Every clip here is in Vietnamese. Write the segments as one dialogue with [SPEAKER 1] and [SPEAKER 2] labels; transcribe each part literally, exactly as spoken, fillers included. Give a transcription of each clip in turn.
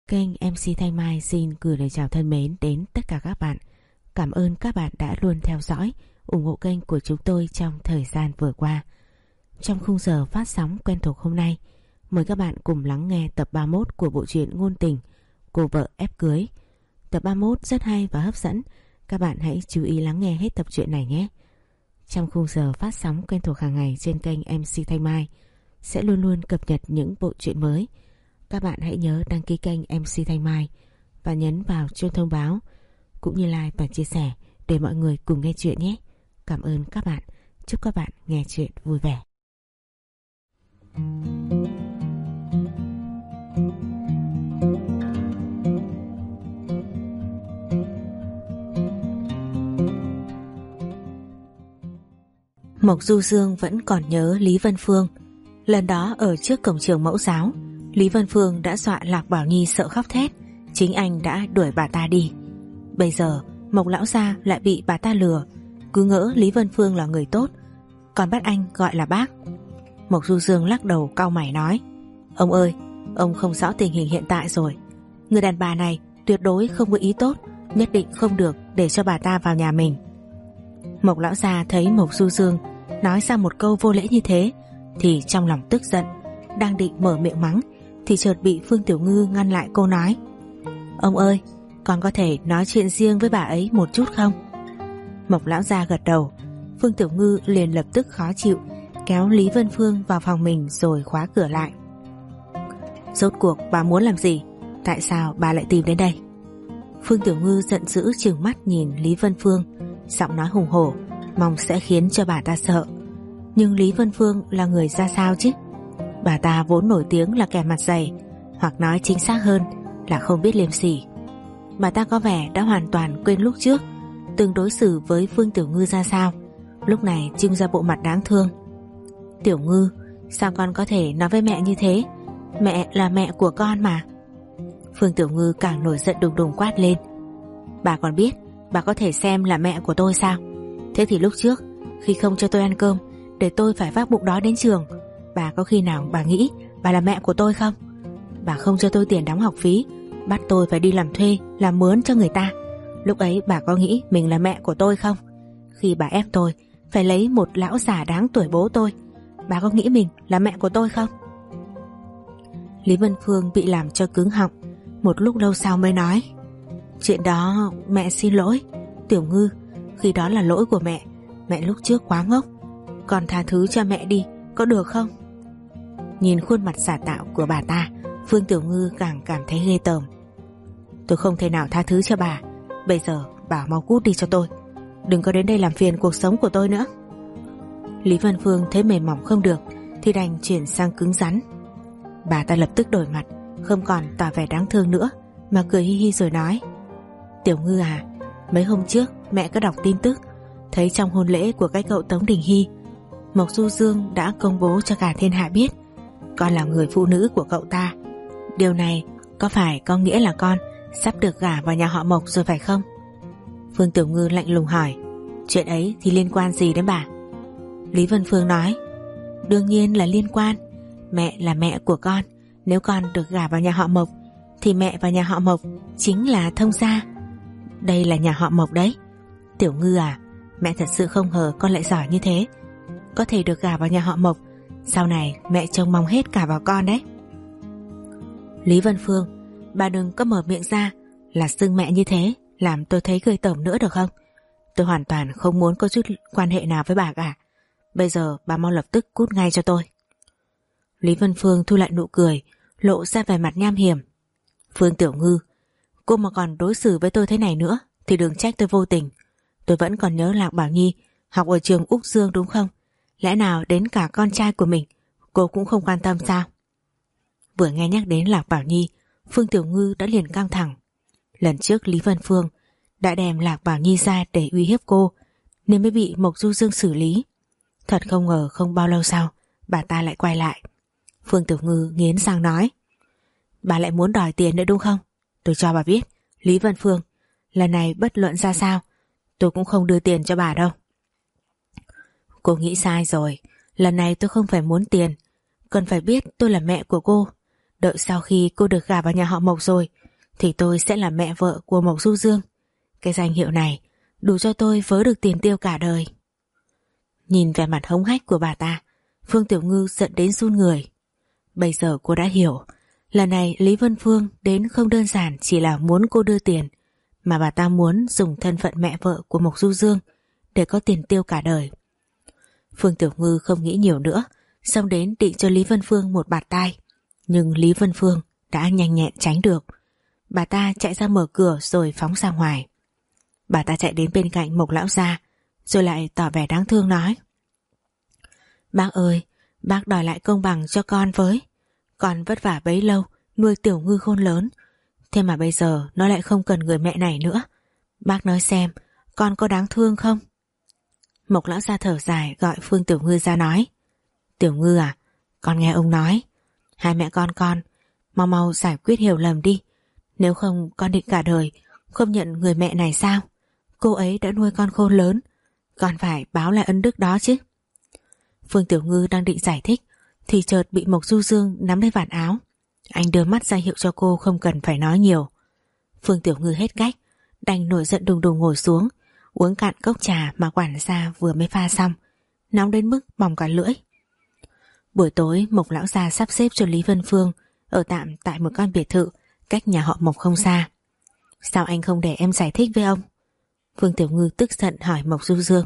[SPEAKER 1] Kênh em xê Thanh Mai xin gửi lời chào thân mến đến tất cả các bạn. Cảm ơn các bạn đã luôn theo dõi, ủng hộ kênh của chúng tôi trong thời gian vừa qua. Trong khung giờ phát sóng quen thuộc hôm nay, mời các bạn cùng lắng nghe tập ba mươi mốt của bộ truyện ngôn tình Cô vợ ép cưới. Tập ba mươi mốt rất hay và hấp dẫn, các bạn hãy chú ý lắng nghe hết tập truyện này nhé. Trong khung giờ phát sóng quen thuộc hàng ngày trên kênh em xê Thanh Mai sẽ luôn luôn cập nhật những bộ truyện mới. Các bạn hãy nhớ đăng ký kênh em xê Thanh Mai và nhấn vào chuông thông báo cũng như like và chia sẻ để mọi người cùng nghe chuyện nhé. Cảm ơn các bạn. Chúc các bạn nghe chuyện vui vẻ. Mộc Du Dương vẫn còn nhớ Lý Vân Phương. Lần đó ở trước cổng trường mẫu giáo, Lý Vân Phương đã dọa Lạc Bảo Nhi sợ khóc thét, chính anh đã đuổi bà ta đi. Bây giờ Mộc lão gia lại bị bà ta lừa, cứ ngỡ Lý Vân Phương là người tốt, còn bắt anh gọi là bác. Mộc Du Dương lắc đầu cau mày nói: Ông ơi, ông không rõ tình hình hiện tại rồi. Người đàn bà này tuyệt đối không có ý tốt, nhất định không được để cho bà ta vào nhà mình. Mộc lão gia thấy Mộc Du Dương nói ra một câu vô lễ như thế thì trong lòng tức giận, đang định mở miệng mắng thì chợt bị Phương Tiểu Ngư ngăn lại cô nói: Ông ơi, con có thể nói chuyện riêng với bà ấy một chút không? Mộc lão gia gật đầu. Phương Tiểu Ngư liền lập tức khó chịu, kéo Lý Vân Phương vào phòng mình rồi khóa cửa lại. Rốt cuộc bà muốn làm gì? Tại sao bà lại tìm đến đây? Phương Tiểu Ngư giận dữ trừng mắt nhìn Lý Vân Phương, giọng nói hùng hổ, mong sẽ khiến cho bà ta sợ. Nhưng Lý Vân Phương là người ra sao chứ? Bà ta vốn nổi tiếng là kẻ mặt dày, hoặc nói chính xác hơn là không biết liêm sỉ. Bà ta có vẻ đã hoàn toàn quên lúc trước từng đối xử với Phương Tiểu Ngư ra sao, lúc này trưng ra bộ mặt đáng thương. Tiểu Ngư, sao con có thể nói với mẹ như thế? Mẹ là mẹ của con mà. Phương Tiểu Ngư càng nổi giận đùng đùng quát lên: Bà còn biết bà có thể xem là mẹ của tôi sao? Thế thì lúc trước khi không cho tôi ăn cơm để tôi phải vác bụng đó đến trường, bà có khi nào bà nghĩ bà là mẹ của tôi không? Bà không cho tôi tiền đóng học phí, bắt tôi phải đi làm thuê, làm mướn cho người ta. Lúc ấy bà có nghĩ mình là mẹ của tôi không? Khi bà ép tôi phải lấy một lão già đáng tuổi bố tôi, bà có nghĩ mình là mẹ của tôi không? Lý Vân Phương bị làm cho cứng họng, một lúc lâu sau mới nói: Chuyện đó mẹ xin lỗi. Tiểu Ngư, khi đó là lỗi của mẹ. Mẹ lúc trước quá ngốc, con tha thứ cho mẹ đi, có được không? Nhìn khuôn mặt giả tạo của bà ta, Phương Tiểu Ngư càng cảm thấy ghê tởm. Tôi không thể nào tha thứ cho bà. Bây giờ bảo mau cút đi cho tôi, đừng có đến đây làm phiền cuộc sống của tôi nữa. Lý Vân Phương thấy mềm mỏng không được thì đành chuyển sang cứng rắn. Bà ta lập tức đổi mặt, không còn tỏ vẻ đáng thương nữa mà cười hi hi rồi nói: Tiểu Ngư à, mấy hôm trước mẹ có đọc tin tức, thấy trong hôn lễ của cái cậu Tống Đình Hy, Mộc Du Dương đã công bố cho cả thiên hạ biết con là người phụ nữ của cậu ta. Điều này có phải có nghĩa là con sắp được gả vào nhà họ Mộc rồi phải không? Phương Tiểu Ngư lạnh lùng hỏi: Chuyện ấy thì liên quan gì đến bà? Lý Vân Phương nói: Đương nhiên là liên quan. Mẹ là mẹ của con, nếu con được gả vào nhà họ Mộc thì mẹ và nhà họ Mộc chính là thông gia. Đây là nhà họ Mộc đấy. Tiểu Ngư à, mẹ thật sự không ngờ con lại giỏi như thế. Có thể được gả vào nhà họ Mộc, sau này mẹ trông mong hết cả vào con đấy. Lý Vân Phương, bà đừng có mở miệng ra là xưng mẹ như thế, làm tôi thấy ghê tởm nữa được không? Tôi hoàn toàn không muốn có chút quan hệ nào với bà cả. Bây giờ bà mau lập tức cút ngay cho tôi. Lý Vân Phương thu lại nụ cười, lộ ra vẻ mặt nham hiểm. Phương Tiểu Ngư, cô mà còn đối xử với tôi thế này nữa thì đừng trách tôi vô tình. Tôi vẫn còn nhớ Lạc Bảo Nhi học ở trường Úc Dương đúng không? Lẽ nào đến cả con trai của mình cô cũng không quan tâm sao? Vừa nghe nhắc đến Lạc Bảo Nhi, Phương Tiểu Ngư đã liền căng thẳng. Lần trước Lý Vân Phương đã đem Lạc Bảo Nhi ra để uy hiếp cô, nên mới bị Mộc Du Dương xử lý. Thật không ngờ không bao lâu sau bà ta lại quay lại. Phương Tiểu Ngư nghiến răng nói: Bà lại muốn đòi tiền nữa đúng không? Tôi cho bà biết, Lý Vân Phương, lần này bất luận ra sao tôi cũng không đưa tiền cho bà đâu. Cô nghĩ sai rồi, lần này tôi không phải muốn tiền, cần phải biết tôi là mẹ của cô. Đợi sau khi cô được gả vào nhà họ Mộc rồi thì tôi sẽ là mẹ vợ của Mộc Du Dương. Cái danh hiệu này đủ cho tôi vớ được tiền tiêu cả đời. Nhìn vẻ mặt hống hách của bà ta, Phương Tiểu Ngư giận đến run người. Bây giờ cô đã hiểu, lần này Lý Vân Phương đến không đơn giản chỉ là muốn cô đưa tiền, mà bà ta muốn dùng thân phận mẹ vợ của Mộc Du Dương để có tiền tiêu cả đời. Phương Tiểu Ngư không nghĩ nhiều nữa, xông đến định cho Lý Vân Phương một bạt tai, nhưng Lý Vân Phương đã nhanh nhẹn tránh được. Bà ta chạy ra mở cửa rồi phóng ra ngoài. Bà ta chạy đến bên cạnh Mộc lão gia, rồi lại tỏ vẻ đáng thương nói: Bác ơi, bác đòi lại công bằng cho con với. Con vất vả bấy lâu nuôi Tiểu Ngư khôn lớn, thế mà bây giờ nó lại không cần người mẹ này nữa. Bác nói xem, con có đáng thương không? Mộc lão gia thở dài gọi Phương Tiểu Ngư ra nói: Tiểu Ngư à, con nghe ông nói, hai mẹ con con mau mau giải quyết hiểu lầm đi, nếu không con định cả đời không nhận người mẹ này sao? Cô ấy đã nuôi con khôn lớn, con phải báo lại ân đức đó chứ. Phương Tiểu Ngư đang định giải thích thì chợt bị Mộc Du Dương nắm lấy vạt áo. Anh đưa mắt ra hiệu cho cô không cần phải nói nhiều. Phương Tiểu Ngư hết cách, đành nổi giận đùng đùng ngồi xuống, uống cạn cốc trà mà quản gia vừa mới pha xong, nóng đến mức bỏng cả lưỡi. Buổi tối Mộc lão gia sắp xếp cho Lý Vân Phương ở tạm tại một căn biệt thự cách nhà họ Mộc không xa. Sao anh không để em giải thích với ông? Phương Tiểu Ngư tức giận hỏi Mộc Du Dương.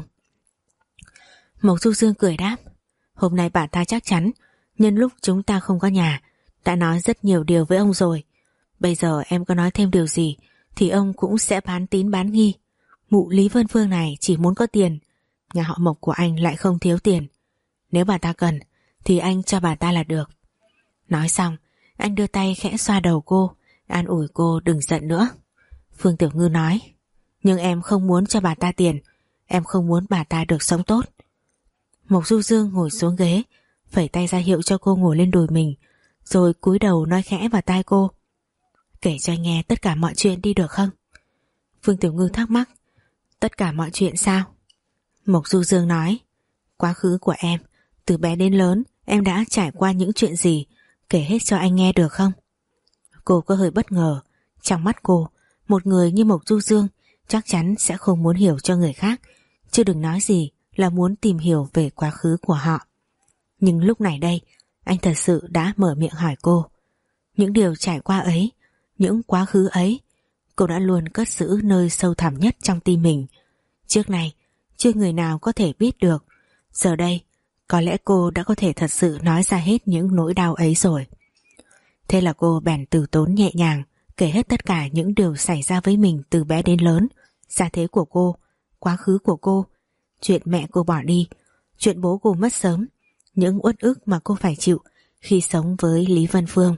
[SPEAKER 1] Mộc Du Dương cười đáp: Hôm nay bà ta chắc chắn nhân lúc chúng ta không có nhà đã nói rất nhiều điều với ông rồi. Bây giờ em có nói thêm điều gì thì ông cũng sẽ bán tín bán nghi. Mụ Lý Vân Phương này chỉ muốn có tiền, nhà họ Mộc của anh lại không thiếu tiền. Nếu bà ta cần thì anh cho bà ta là được. Nói xong, anh đưa tay khẽ xoa đầu cô, an ủi cô đừng giận nữa. Phương Tiểu Ngư nói: Nhưng em không muốn cho bà ta tiền, em không muốn bà ta được sống tốt. Mộc Du Dương ngồi xuống ghế, phẩy tay ra hiệu cho cô ngồi lên đùi mình, rồi cúi đầu nói khẽ vào tai cô: Kể cho anh nghe tất cả mọi chuyện đi được không? Phương Tiểu Ngư thắc mắc: Tất cả mọi chuyện sao? Mộc Du Dương nói: Quá khứ của em, từ bé đến lớn em đã trải qua những chuyện gì, kể hết cho anh nghe được không? Cô có hơi bất ngờ. Trong mắt cô, một người như Mộc Du Dương chắc chắn sẽ không muốn hiểu cho người khác, chứ đừng nói gì là muốn tìm hiểu về quá khứ của họ. Nhưng lúc này đây, anh thật sự đã mở miệng hỏi cô. Những điều trải qua ấy, những quá khứ ấy, cô đã luôn cất giữ nơi sâu thẳm nhất trong tim mình. Trước này, chưa người nào có thể biết được. Giờ đây, có lẽ cô đã có thể thật sự nói ra hết những nỗi đau ấy rồi. Thế là cô bèn từ tốn nhẹ nhàng kể hết tất cả những điều xảy ra với mình từ bé đến lớn, gia thế của cô, quá khứ của cô, chuyện mẹ cô bỏ đi, chuyện bố cô mất sớm, những uất ức mà cô phải chịu khi sống với Lý Vân Phương.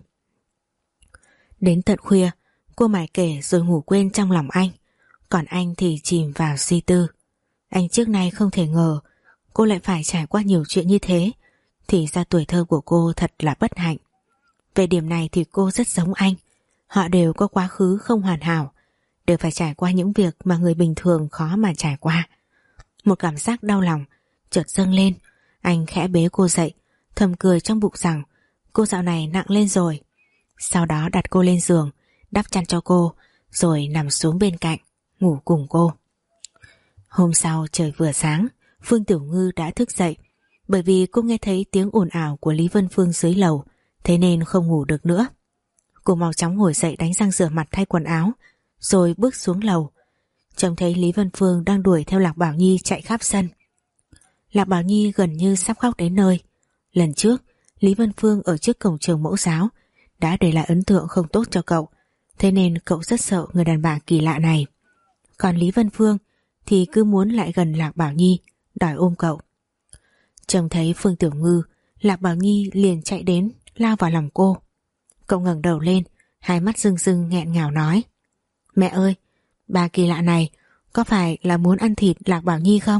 [SPEAKER 1] Đến tận khuya, cô mải kể rồi ngủ quên trong lòng anh, còn anh thì chìm vào suy tư. Anh trước nay không thể ngờ cô lại phải trải qua nhiều chuyện như thế, thì ra tuổi thơ của cô thật là bất hạnh. Về điểm này thì cô rất giống anh, họ đều có quá khứ không hoàn hảo, đều phải trải qua những việc mà người bình thường khó mà trải qua. Một cảm giác đau lòng chợt dâng lên, anh khẽ bế cô dậy, thầm cười trong bụng rằng cô dạo này nặng lên rồi. Sau đó đặt cô lên giường, đắp chăn cho cô, rồi nằm xuống bên cạnh, ngủ cùng cô. Hôm sau trời vừa sáng, Phương Tiểu Ngư đã thức dậy, bởi vì cô nghe thấy tiếng ồn ào của Lý Vân Phương dưới lầu, thế nên không ngủ được nữa. Cô mau chóng ngồi dậy đánh răng rửa mặt thay quần áo, rồi bước xuống lầu. Trông thấy Lý Vân Phương đang đuổi theo Lạc Bảo Nhi chạy khắp sân. Lạc Bảo Nhi gần như sắp khóc đến nơi. Lần trước, Lý Vân Phương ở trước cổng trường mẫu giáo đã để lại ấn tượng không tốt cho cậu, thế nên cậu rất sợ người đàn bà kỳ lạ này. Còn Lý Vân Phương thì cứ muốn lại gần Lạc Bảo Nhi, đòi ôm cậu. Trông thấy Phương Tiểu Ngư, Lạc Bảo Nhi liền chạy đến, lao vào lòng cô. Cậu ngẩng đầu lên, hai mắt rưng rưng nghẹn ngào nói: Mẹ ơi, bà kỳ lạ này có phải là muốn ăn thịt Lạc Bảo Nhi không?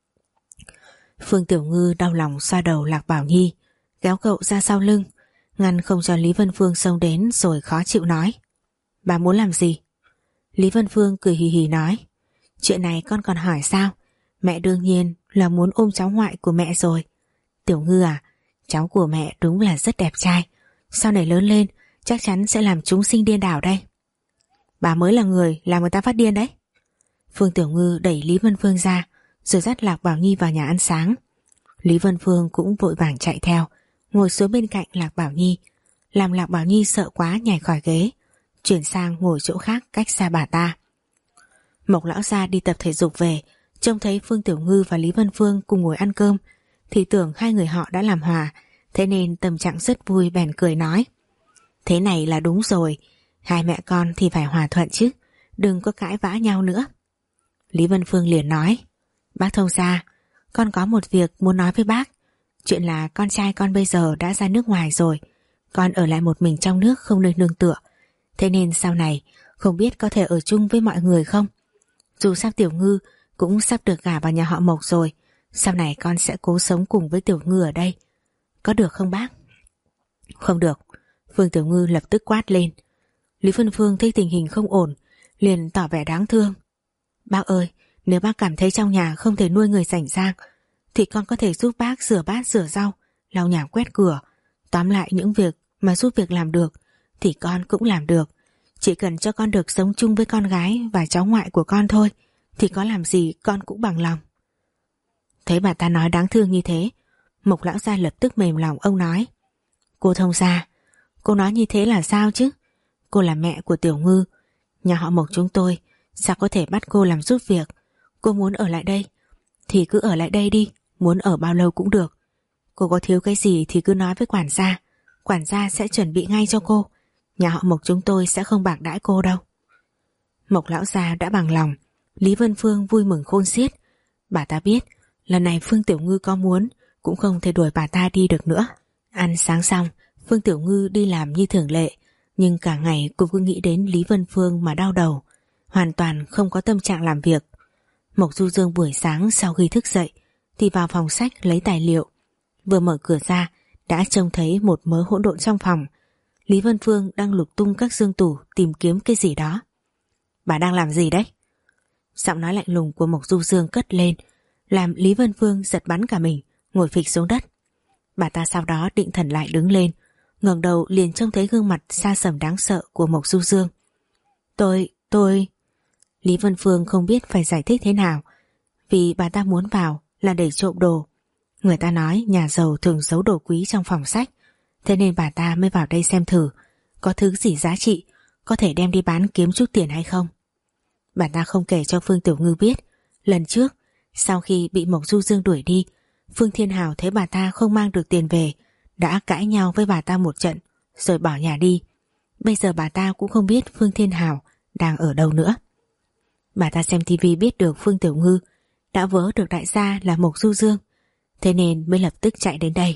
[SPEAKER 1] Phương Tiểu Ngư đau lòng xoa đầu Lạc Bảo Nhi, kéo cậu ra sau lưng, ngăn không cho Lý Vân Phương xông đến, rồi khó chịu nói: Bà muốn làm gì? Lý Vân Phương cười hì hì nói: Chuyện này con còn hỏi sao? Mẹ đương nhiên là muốn ôm cháu ngoại của mẹ rồi. Tiểu Ngư à, cháu của mẹ đúng là rất đẹp trai, sau này lớn lên chắc chắn sẽ làm chúng sinh điên đảo đây. Bà mới là người làm người ta phát điên đấy. Phương Tiểu Ngư đẩy Lý Vân Phương ra rồi dắt Lạc Bảo Nhi vào nhà ăn sáng. Lý Vân Phương cũng vội vàng chạy theo, ngồi xuống bên cạnh Lạc Bảo Nhi, làm Lạc Bảo Nhi sợ quá nhảy khỏi ghế, chuyển sang ngồi chỗ khác cách xa bà ta. Mộc lão gia đi tập thể dục về, trông thấy Phương Tiểu Ngư và Lý Vân Phương cùng ngồi ăn cơm thì tưởng hai người họ đã làm hòa, thế nên tâm trạng rất vui, bèn cười nói: thế này là đúng rồi, hai mẹ con thì phải hòa thuận chứ, đừng có cãi vã nhau nữa. Lý Vân Phương liền nói: bác thông gia, con có một việc muốn nói với bác. Chuyện là con trai con bây giờ đã ra nước ngoài rồi, con ở lại một mình trong nước không nơi nương tựa, thế nên sau này không biết có thể ở chung với mọi người không. Dù sao Tiểu Ngư cũng sắp được gả vào nhà họ Mộc rồi, sau này con sẽ cố sống cùng với Tiểu Ngư ở đây, có được không bác? Không được, Phương Tiểu Ngư lập tức quát lên. Lý Vân Phương thấy tình hình không ổn, liền tỏ vẻ đáng thương: bác ơi, nếu bác cảm thấy trong nhà không thể nuôi người rảnh rang thì con có thể giúp bác rửa bát rửa rau, lau nhà quét cửa. Tóm lại những việc mà giúp việc làm được thì con cũng làm được. Chỉ cần cho con được sống chung với con gái và cháu ngoại của con thôi thì có làm gì con cũng bằng lòng. Thấy bà ta nói đáng thương như thế, Mộc lão gia lập tức mềm lòng. Ông nói: cô thông gia, cô nói như thế là sao chứ? Cô là mẹ của Tiểu Ngư, nhà họ Mộc chúng tôi sao có thể bắt cô làm giúp việc? Cô muốn ở lại đây thì cứ ở lại đây đi, muốn ở bao lâu cũng được. Cô có thiếu cái gì thì cứ nói với quản gia, quản gia sẽ chuẩn bị ngay cho cô. Nhà họ Mộc chúng tôi sẽ không bạc đãi cô đâu. Mộc lão gia đã bằng lòng. Lý Vân Phương vui mừng khôn xiết. Bà ta biết lần này Phương Tiểu Ngư có muốn cũng không thể đuổi bà ta đi được nữa. Ăn sáng xong, Phương Tiểu Ngư đi làm như thường lệ, nhưng cả ngày cô cứ nghĩ đến Lý Vân Phương mà đau đầu, hoàn toàn không có tâm trạng làm việc. Mộc Du Dương buổi sáng sau khi thức dậy thì vào phòng sách lấy tài liệu, vừa mở cửa ra đã trông thấy một mớ hỗn độn trong phòng. Lý Vân Phương đang lục tung các giường tủ tìm kiếm cái gì đó. Bà đang làm gì đấy? Giọng nói lạnh lùng của Mộc Du Dương cất lên, làm Lý Vân Phương giật bắn cả mình, ngồi phịch xuống đất. Bà ta sau đó định thần lại đứng lên, ngẩng đầu liền trông thấy gương mặt xa sầm đáng sợ của Mộc Du Dương. Tôi, tôi... Lý Vân Phương không biết phải giải thích thế nào, vì bà ta muốn vào là để trộm đồ. Người ta nói nhà giàu thường giấu đồ quý trong phòng sách, thế nên bà ta mới vào đây xem thử có thứ gì giá trị có thể đem đi bán kiếm chút tiền hay không. Bà ta không kể cho Phương Tiểu Ngư biết lần trước sau khi bị Mộc Du Dương đuổi đi, Phương Thiên Hào thấy bà ta không mang được tiền về đã cãi nhau với bà ta một trận rồi bỏ nhà đi. Bây giờ bà ta cũng không biết Phương Thiên Hào đang ở đâu nữa. Bà ta xem tivi biết được Phương Tiểu Ngư đã vớ được đại gia là Mộc Du Dương, thế nên mới lập tức chạy đến đây.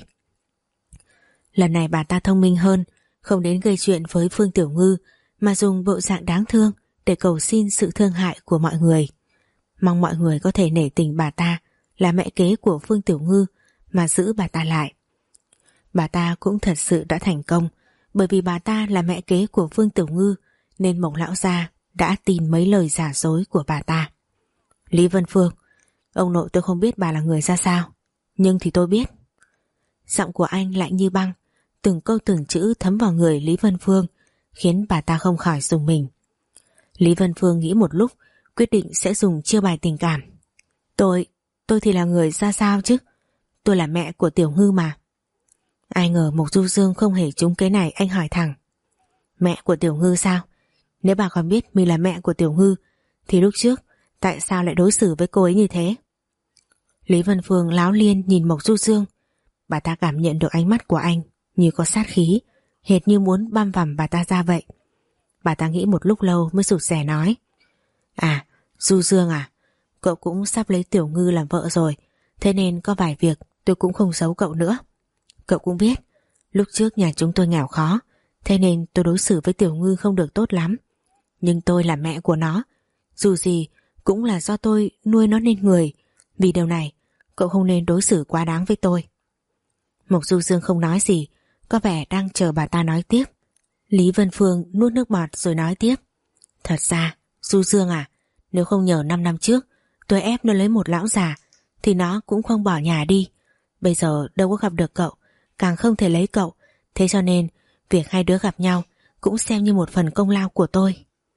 [SPEAKER 1] Lần này bà ta thông minh hơn, không đến gây chuyện với Phương Tiểu Ngư mà dùng bộ dạng đáng thương để cầu xin sự thương hại của mọi người. Mong mọi người có thể nể tình bà ta là mẹ kế của Phương Tiểu Ngư mà giữ bà ta lại. Bà ta cũng thật sự đã thành công, bởi vì bà ta là mẹ kế của Phương Tiểu Ngư nên Mộc lão gia đã tin mấy lời giả dối của bà ta. Lý Vân Phương, ông nội tôi không biết bà là người ra sao, nhưng thì tôi biết. Giọng của anh lạnh như băng, từng câu từng chữ thấm vào người Lý Vân Phương, khiến bà ta không khỏi rùng mình. Lý Vân Phương nghĩ một lúc, quyết định sẽ dùng chiêu bài tình cảm. Tôi, tôi thì là người ra sao chứ? Tôi là mẹ của Tiểu Ngư mà. Ai ngờ Mộc Du Dương không hề trúng kế này, anh hỏi thẳng. Mẹ của Tiểu Ngư sao? Nếu bà còn biết mình là mẹ của Tiểu Ngư thì lúc trước tại sao lại đối xử với cô ấy như thế? Lý Vân Phương láo liên nhìn Mộc Du Dương. Bà ta cảm nhận được ánh mắt của anh như có sát khí, hệt như muốn băm vằm bà ta ra vậy. Bà ta nghĩ một lúc lâu mới rụt rè nói. À, Du Dương à, cậu cũng sắp lấy Tiểu Ngư làm vợ rồi, thế nên có vài việc tôi cũng không giấu cậu nữa. Cậu cũng biết, lúc trước nhà chúng tôi nghèo khó, thế nên tôi đối xử với Tiểu Ngư không được tốt lắm. Nhưng tôi là mẹ của nó, dù gì cũng là do tôi nuôi nó nên người. Vì điều này, cậu không nên đối xử quá đáng với tôi. Mộc Du Dương không nói gì, có vẻ đang chờ bà ta nói tiếp. Lý Vân Phương nuốt nước bọt rồi nói tiếp. Thật ra, Du Dương à, nếu không nhờ năm năm trước tôi ép nó lấy một lão già thì nó cũng không bỏ nhà đi. Bây giờ đâu có gặp được cậu, càng không thể lấy cậu, thế cho nên việc hai đứa gặp nhau cũng xem như một phần công lao của tôi.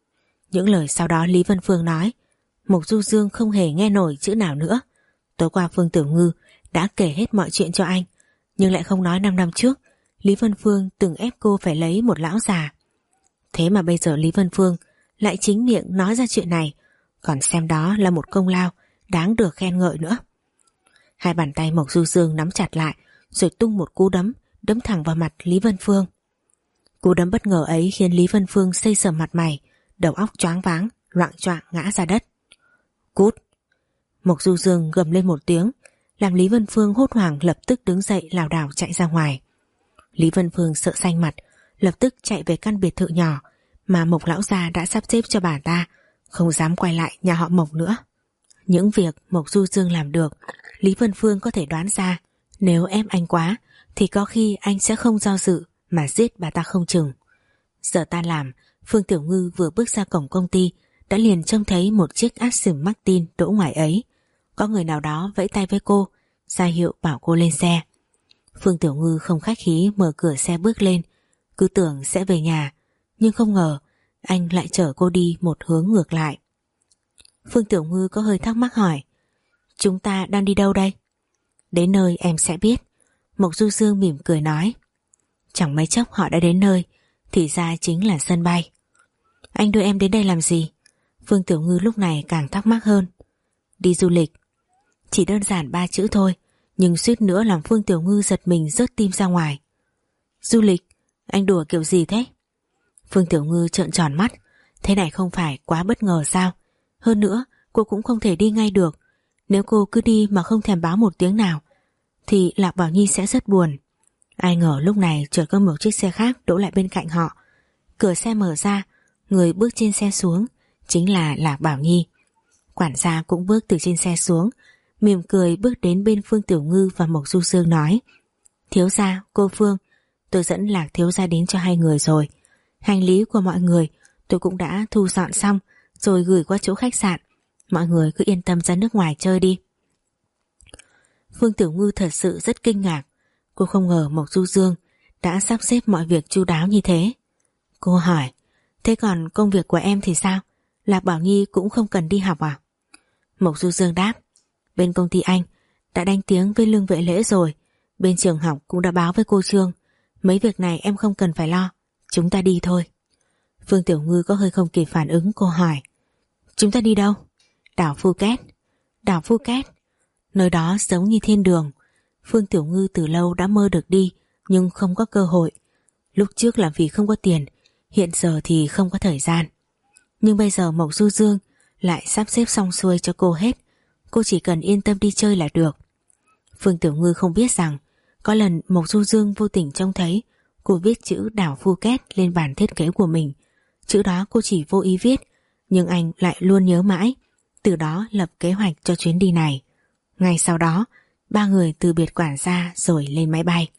[SPEAKER 1] Những lời sau đó Lý Vân Phương nói, Mộc Du Dương không hề nghe nổi chữ nào nữa. Tối qua Phương Tiểu Ngư đã kể hết mọi chuyện cho anh, nhưng lại không nói năm năm trước Lý Vân Phương từng ép cô phải lấy một lão già. Thế mà bây giờ Lý Vân Phương lại chính miệng nói ra chuyện này, còn xem đó là một công lao đáng được khen ngợi nữa. Hai bàn tay Mộc Du Dương nắm chặt lại, rồi tung một cú đấm, đấm thẳng vào mặt Lý Vân Phương. Cú đấm bất ngờ ấy khiến Lý Vân Phương xây sầm mặt mày, đầu óc choáng váng, loạng choạng ngã ra đất. Cút! Mộc Du Dương gầm lên một tiếng, làm Lý Vân Phương hốt hoảng lập tức đứng dậy lảo đảo chạy ra ngoài. Lý Vân Phương sợ xanh mặt, lập tức chạy về căn biệt thự nhỏ mà Mộc lão gia đã sắp xếp cho bà ta, không dám quay lại nhà họ Mộc nữa. Những việc Mộc Du Dương làm được, Lý Vân Phương có thể đoán ra, nếu ép anh quá thì có khi anh sẽ không do dự mà giết bà ta không chừng. Giờ tan làm, Phương Tiểu Ngư vừa bước ra cổng công ty đã liền trông thấy một chiếc Aston Martin đỗ ngoài ấy. Có người nào đó vẫy tay với cô, ra hiệu bảo cô lên xe. Phương Tiểu Ngư không khách khí mở cửa xe bước lên, cứ tưởng sẽ về nhà, nhưng không ngờ anh lại chở cô đi một hướng ngược lại. Phương Tiểu Ngư có hơi thắc mắc hỏi, chúng ta đang đi đâu đây? Đến nơi em sẽ biết. Mộc Du Dương mỉm cười nói. Chẳng mấy chốc họ đã đến nơi, thì ra chính là sân bay. Anh đưa em đến đây làm gì? Phương Tiểu Ngư lúc này càng thắc mắc hơn. Đi du lịch. Chỉ đơn giản ba chữ thôi, nhưng suýt nữa làm Phương Tiểu Ngư giật mình rớt tim ra ngoài. Du lịch? Anh đùa kiểu gì thế? Phương Tiểu Ngư trợn tròn mắt. Thế này không phải quá bất ngờ sao? Hơn nữa cô cũng không thể đi ngay được. Nếu cô cứ đi mà không thèm báo một tiếng nào thì Lạc Bảo Nhi sẽ rất buồn. Ai ngờ lúc này chợt có một chiếc xe khác đỗ lại bên cạnh họ. Cửa xe mở ra, người bước trên xe xuống chính là Lạc Bảo Nhi. Quản gia cũng bước từ trên xe xuống, mỉm cười bước đến bên Phương Tiểu Ngư và Mộc Du Dương nói, thiếu gia, cô Phương, tôi dẫn Lạc thiếu gia đến cho hai người rồi. Hành lý của mọi người tôi cũng đã thu dọn xong rồi gửi qua chỗ khách sạn. Mọi người cứ yên tâm ra nước ngoài chơi đi. Phương Tiểu Ngư thật sự rất kinh ngạc. Cô không ngờ Mộc Du Dương đã sắp xếp mọi việc chu đáo như thế. Cô hỏi, thế còn công việc của em thì sao? Lạc Bảo Nhi cũng không cần đi học à? Mộc Du Dương đáp, bên công ty anh đã đánh tiếng với Lương Vệ Lễ rồi, bên trường học cũng đã báo với cô Trương. Mấy việc này em không cần phải lo, chúng ta đi thôi. Phương Tiểu Ngư có hơi không kịp phản ứng, cô hỏi, chúng ta đi đâu? Đảo Phuket. Đảo Phuket? Nơi đó giống như thiên đường. Phương Tiểu Ngư từ lâu đã mơ được đi, nhưng không có cơ hội. Lúc trước là vì không có tiền, hiện giờ thì không có thời gian. Nhưng bây giờ Mộc Du Dương lại sắp xếp xong xuôi cho cô hết. Cô chỉ cần yên tâm đi chơi là được. Phương Tiểu Ngư không biết rằng có lần Mộc Du Dương vô tình trông thấy cô viết chữ đảo Phuket lên bản thiết kế của mình. Chữ đó cô chỉ vô ý viết, nhưng anh lại luôn nhớ mãi, từ đó lập kế hoạch cho chuyến đi này. Ngay sau đó, ba người từ biệt quản gia rồi lên máy bay.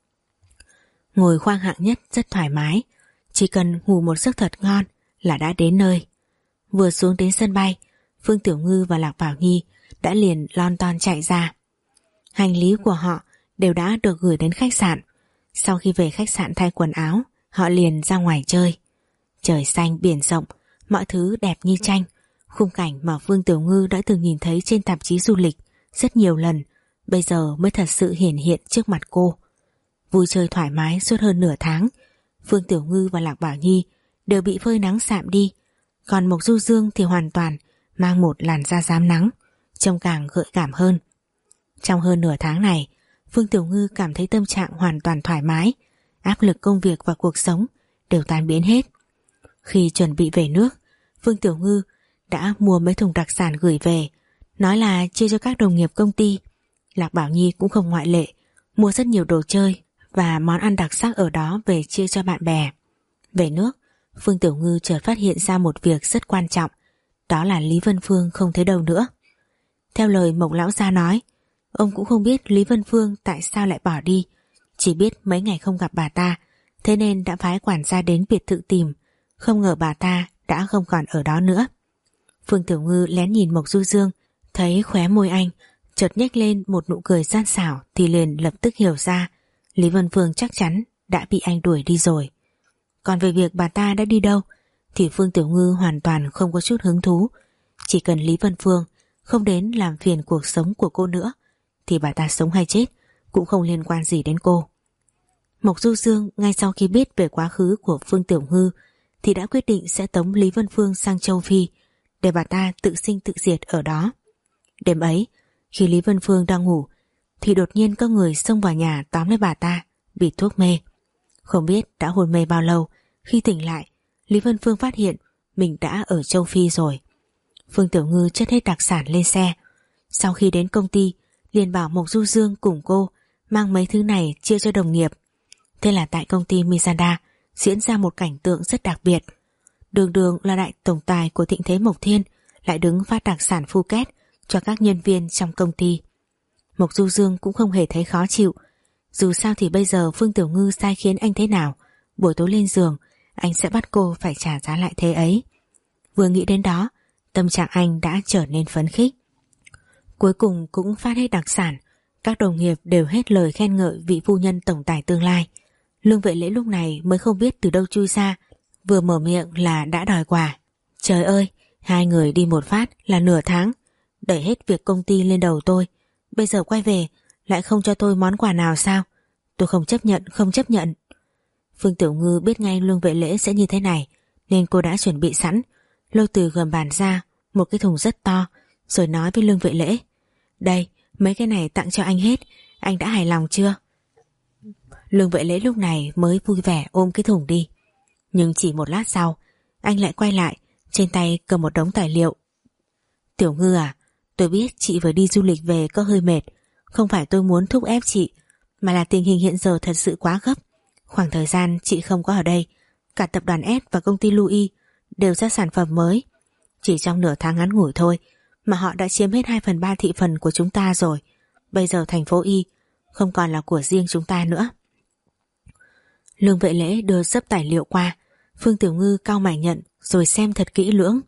[SPEAKER 1] Ngồi khoang hạng nhất rất thoải mái, chỉ cần ngủ một giấc thật ngon là đã đến nơi. Vừa xuống đến sân bay, Phương Tiểu Ngư và Lạc Bảo Nhi đã liền lon ton chạy ra. Hành lý của họ đều đã được gửi đến khách sạn. Sau khi về khách sạn thay quần áo, họ liền ra ngoài chơi. Trời xanh biển rộng, mọi thứ đẹp như tranh. Khung cảnh mà Phương Tiểu Ngư đã từng nhìn thấy trên tạp chí du lịch rất nhiều lần, bây giờ mới thật sự hiển hiện trước mặt cô. Vui chơi thoải mái suốt hơn nửa tháng, Phương Tiểu Ngư và Lạc Bảo Nhi đều bị phơi nắng sạm đi, còn Mộc Du Dương thì hoàn toàn mang một làn da rám nắng, trông càng gợi cảm hơn. Trong hơn nửa tháng này, Phương Tiểu Ngư cảm thấy tâm trạng hoàn toàn thoải mái, áp lực công việc và cuộc sống đều tan biến hết. Khi chuẩn bị về nước, Phương Tiểu Ngư đã mua mấy thùng đặc sản gửi về, nói là chia cho các đồng nghiệp công ty. Lạc Bảo Nhi cũng không ngoại lệ, mua rất nhiều đồ chơi và món ăn đặc sắc ở đó về chia cho bạn bè. Về nước, Phương Tiểu Ngư chợt phát hiện ra một việc rất quan trọng, đó là Lý Vân Phương không thấy đâu nữa. Theo lời Mộc lão gia nói, ông cũng không biết Lý Vân Phương tại sao lại bỏ đi, chỉ biết mấy ngày không gặp bà ta, thế nên đã phái quản gia đến biệt thự tìm, không ngờ bà ta đã không còn ở đó nữa. Phương Tiểu Ngư lén nhìn Mộc Du Dương, thấy khóe môi anh chợt nhếch lên một nụ cười gian xảo thì liền lập tức hiểu ra Lý Vân Phương chắc chắn đã bị anh đuổi đi rồi. Còn về việc bà ta đã đi đâu, thì Phương Tiểu Ngư hoàn toàn không có chút hứng thú. Chỉ cần Lý Vân Phương không đến làm phiền cuộc sống của cô nữa thì bà ta sống hay chết cũng không liên quan gì đến cô. Mộc Du Dương ngay sau khi biết về quá khứ của Phương Tiểu Ngư thì đã quyết định sẽ tống Lý Vân Phương sang châu Phi để bà ta tự sinh tự diệt ở đó. Đêm ấy, khi Lý Vân Phương đang ngủ thì đột nhiên có người xông vào nhà tóm lấy bà ta, bịt thuốc mê. Không biết đã hôn mê bao lâu, khi tỉnh lại, Lý Vân Phương phát hiện mình đã ở châu Phi rồi. Phương Tiểu Ngư chất hết đặc sản lên xe. Sau khi đến công ty, liền bảo Mộc Du Dương cùng cô mang mấy thứ này chia cho đồng nghiệp. Thế là tại công ty Mizanda diễn ra một cảnh tượng rất đặc biệt. Đường Đường là đại tổng tài của Thịnh Thế Mộc Thiên lại đứng phát đặc sản Phuket cho các nhân viên trong công ty. Mộc Du Dương cũng không hề thấy khó chịu. Dù sao thì bây giờ Phương Tiểu Ngư sai khiến anh thế nào, buổi tối lên giường anh sẽ bắt cô phải trả giá lại thế ấy. Vừa nghĩ đến đó, tâm trạng anh đã trở nên phấn khích. Cuối cùng cũng phát hết đặc sản, các đồng nghiệp đều hết lời khen ngợi vị phu nhân tổng tài tương lai. Lương Vệ Lễ lúc này mới không biết từ đâu chui ra, vừa mở miệng là đã đòi quà. Trời ơi, hai người đi một phát là nửa tháng, đẩy hết việc công ty lên đầu tôi. Bây giờ quay về lại không cho tôi món quà nào sao? Tôi không chấp nhận, không chấp nhận. Phương Tiểu Ngư biết ngay Lương Vệ Lễ sẽ như thế này nên cô đã chuẩn bị sẵn, lôi từ gầm bàn ra một cái thùng rất to rồi nói với Lương Vệ Lễ: đây, mấy cái này tặng cho anh hết, anh đã hài lòng chưa? Lương Vệ Lễ lúc này mới vui vẻ ôm cái thùng đi. Nhưng chỉ một lát sau, anh lại quay lại, trên tay cầm một đống tài liệu. Tiểu Ngư à, tôi biết chị vừa đi du lịch về có hơi mệt, không phải tôi muốn thúc ép chị, mà là tình hình hiện giờ thật sự quá gấp. Khoảng thời gian chị không có ở đây, cả tập đoàn S và công ty Louis đều ra sản phẩm mới. Chỉ trong nửa tháng ngắn ngủi thôi mà họ đã chiếm hết hai phần ba thị phần của chúng ta rồi. Bây giờ thành phố Y không còn là của riêng chúng ta nữa. Lương Vệ Lễ đưa sấp tài liệu qua. Phương Tiểu Ngư cau mày nhận rồi xem thật kỹ lưỡng.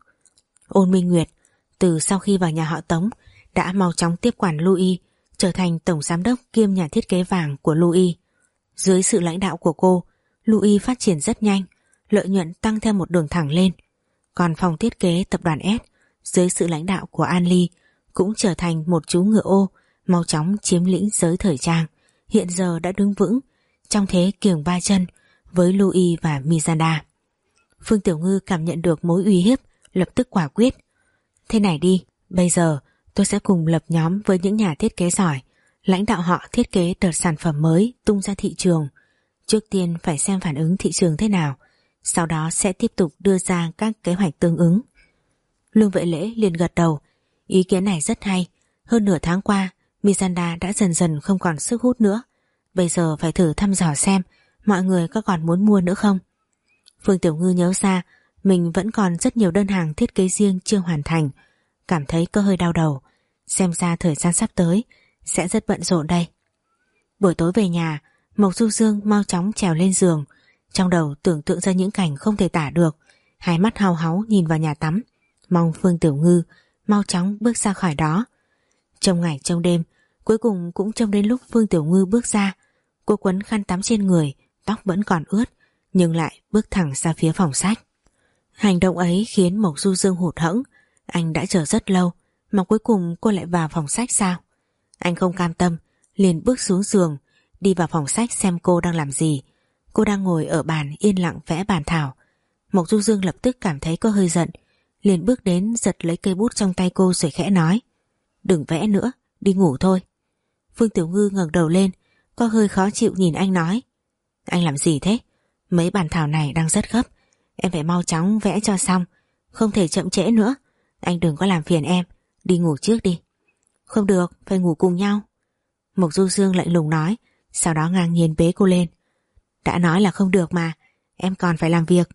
[SPEAKER 1] Ôn Minh Nguyệt từ sau khi vào nhà họ Tống đã mau chóng tiếp quản Louis, trở thành tổng giám đốc kiêm nhà thiết kế vàng của Louis. Dưới sự lãnh đạo của cô, Louis phát triển rất nhanh, lợi nhuận tăng theo một đường thẳng lên. Còn phòng thiết kế tập đoàn S dưới sự lãnh đạo của An Ly cũng trở thành một chú ngựa ô, mau chóng chiếm lĩnh giới thời trang, hiện giờ đã đứng vững trong thế kiềng ba chân với Louis và Mizanda. Phương Tiểu Ngư cảm nhận được mối uy hiếp, lập tức quả quyết. Thế này đi, bây giờ tôi sẽ cùng lập nhóm với những nhà thiết kế giỏi, lãnh đạo họ thiết kế đợt sản phẩm mới tung ra thị trường. Trước tiên phải xem phản ứng thị trường thế nào, sau đó sẽ tiếp tục đưa ra các kế hoạch tương ứng. Lương Vệ Lễ liền gật đầu, ý kiến này rất hay. Hơn nửa tháng qua, Mizanda đã dần dần không còn sức hút nữa. Bây giờ phải thử thăm dò xem mọi người có còn muốn mua nữa không. Phương Tiểu Ngư nhớ ra mình vẫn còn rất nhiều đơn hàng thiết kế riêng chưa hoàn thành, cảm thấy có hơi đau đầu. Xem ra thời gian sắp tới sẽ rất bận rộn đây. Buổi tối về nhà, Mộc Du Dương mau chóng trèo lên giường, trong đầu tưởng tượng ra những cảnh không thể tả được, hai mắt hau háu nhìn vào nhà tắm, mong Phương Tiểu Ngư mau chóng bước ra khỏi đó. Trong ngày trong đêm, cuối cùng cũng trông đến lúc Phương Tiểu Ngư bước ra. Cô quấn khăn tắm trên người, tóc vẫn còn ướt, nhưng lại bước thẳng ra phía phòng sách. Hành động ấy khiến Mộc Du Dương hụt hẫng. Anh đã chờ rất lâu mà cuối cùng cô lại vào phòng sách sao? Anh không cam tâm, liền bước xuống giường, đi vào phòng sách xem cô đang làm gì. Cô đang ngồi ở bàn yên lặng vẽ bản thảo. Mộc Du Dương lập tức cảm thấy có hơi giận, liền bước đến giật lấy cây bút trong tay cô rồi khẽ nói: đừng vẽ nữa, đi ngủ thôi. Phương Tiểu Ngư ngẩng đầu lên, có hơi khó chịu nhìn anh nói: anh làm gì thế? Mấy bản thảo này đang rất gấp, em phải mau chóng vẽ cho xong, không thể chậm trễ nữa. Anh đừng có làm phiền em, đi ngủ trước đi. Không được, phải ngủ cùng nhau. Mộc Du Dương lạnh lùng nói, sau đó ngang nhiên bế cô lên. Đã nói là không được mà, em còn phải làm việc.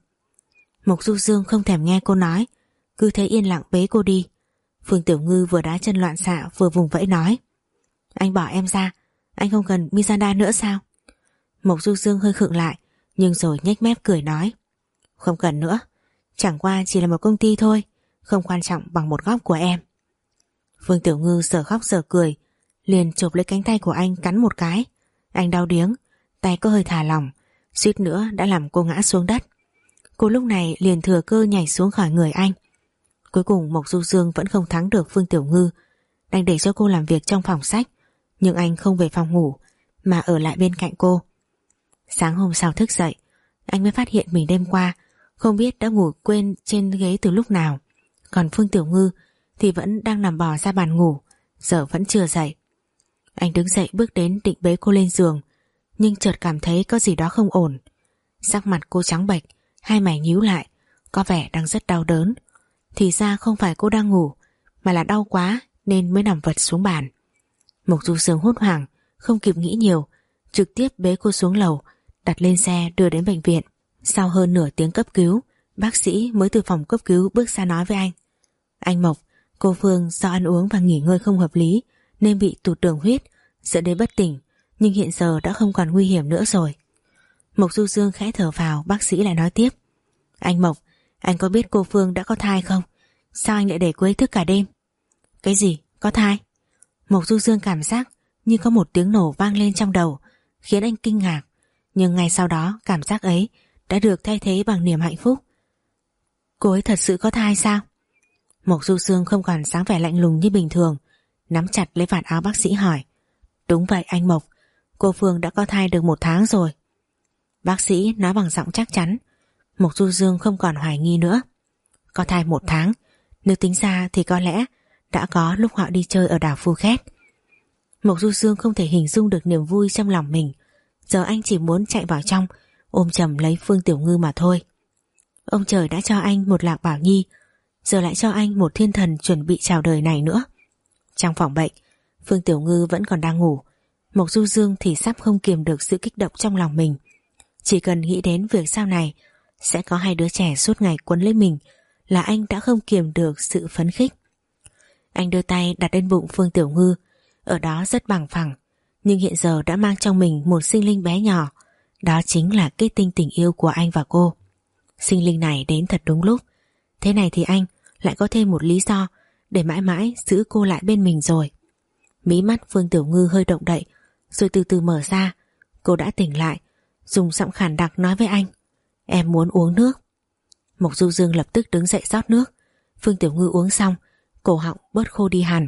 [SPEAKER 1] Mộc Du Dương không thèm nghe cô nói, cứ thế yên lặng bế cô đi. Phương Tiểu Ngư vừa đá chân loạn xạ vừa vùng vẫy nói: anh bỏ em ra, anh không cần Mizanda nữa sao? Mộc Du Dương hơi khựng lại, nhưng rồi nhếch mép cười nói: không cần nữa, chẳng qua chỉ là một công ty thôi, không quan trọng bằng một góc của em. Phương Tiểu Ngư giờ khóc giờ cười, liền chộp lấy cánh tay của anh cắn một cái. Anh đau điếng, tay có hơi thả lỏng, suýt nữa đã làm cô ngã xuống đất. Cô lúc này liền thừa cơ nhảy xuống khỏi người anh. Cuối cùng Mộc Du Dương vẫn không thắng được Phương Tiểu Ngư, đành để cho cô làm việc trong phòng sách, nhưng anh không về phòng ngủ mà ở lại bên cạnh cô. Sáng hôm sau thức dậy, anh mới phát hiện mình đêm qua không biết đã ngủ quên trên ghế từ lúc nào, còn Phương Tiểu Ngư thì vẫn đang nằm bò ra bàn ngủ, giờ vẫn chưa dậy. Anh đứng dậy bước đến định bế cô lên giường, nhưng chợt cảm thấy có gì đó không ổn. Sắc mặt cô trắng bệch, hai mày nhíu lại, có vẻ đang rất đau đớn. Thì ra không phải cô đang ngủ, mà là đau quá nên mới nằm vật xuống bàn. Mộc Du Dương hốt hoảng, không kịp nghĩ nhiều, trực tiếp bế cô xuống lầu, đặt lên xe đưa đến bệnh viện. Sau hơn nửa tiếng cấp cứu, bác sĩ mới từ phòng cấp cứu bước ra nói với anh: Anh Mộc, cô Phương do ăn uống và nghỉ ngơi không hợp lý nên bị tụt đường huyết, dẫn đến bất tỉnh, nhưng hiện giờ đã không còn nguy hiểm nữa rồi. Mộc Du Dương khẽ thở vào, bác sĩ lại nói tiếp: Anh Mộc, anh có biết cô Phương đã có thai không? Sao anh lại để cô ấy thức cả đêm? Cái gì? Có thai? Mộc Du Dương cảm giác như có một tiếng nổ vang lên trong đầu, khiến anh kinh ngạc, nhưng ngay sau đó cảm giác ấy đã được thay thế bằng niềm hạnh phúc. Cô ấy thật sự có thai sao? Mộc Du Dương không còn sáng vẻ lạnh lùng như bình thường, nắm chặt lấy vạt áo bác sĩ hỏi: Đúng vậy anh Mộc, cô Phương đã có thai được một tháng rồi. Bác sĩ nói bằng giọng chắc chắn. Mộc Du Dương không còn hoài nghi nữa. Có thai một tháng, nếu tính ra thì có lẽ đã có lúc họ đi chơi ở đảo Phuket. Mộc Du Dương không thể hình dung được niềm vui trong lòng mình. Giờ anh chỉ muốn chạy vào trong ôm chầm lấy Phương Tiểu Ngư mà thôi. Ông trời đã cho anh một Lạc Bảo Nhi, giờ lại cho anh một thiên thần chuẩn bị chào đời này nữa. Trong phòng bệnh, Phương Tiểu Ngư vẫn còn đang ngủ. Mộc Du Dương thì sắp không kiềm được sự kích động trong lòng mình. Chỉ cần nghĩ đến việc sau này sẽ có hai đứa trẻ suốt ngày quấn lấy mình là anh đã không kiềm được sự phấn khích. Anh đưa tay đặt lên bụng Phương Tiểu Ngư, ở đó rất bằng phẳng, nhưng hiện giờ đã mang trong mình một sinh linh bé nhỏ. Đó chính là kết tinh tình yêu của anh và cô. Sinh linh này đến thật đúng lúc. Thế này thì anh lại có thêm một lý do để mãi mãi giữ cô lại bên mình rồi. Mí mắt Phương Tiểu Ngư hơi động đậy, rồi từ từ mở ra. Cô đã tỉnh lại, dùng giọng khàn đặc nói với anh: Em muốn uống nước. Mộc Du Dương lập tức đứng dậy rót nước. Phương Tiểu Ngư uống xong, cổ họng bớt khô đi hẳn.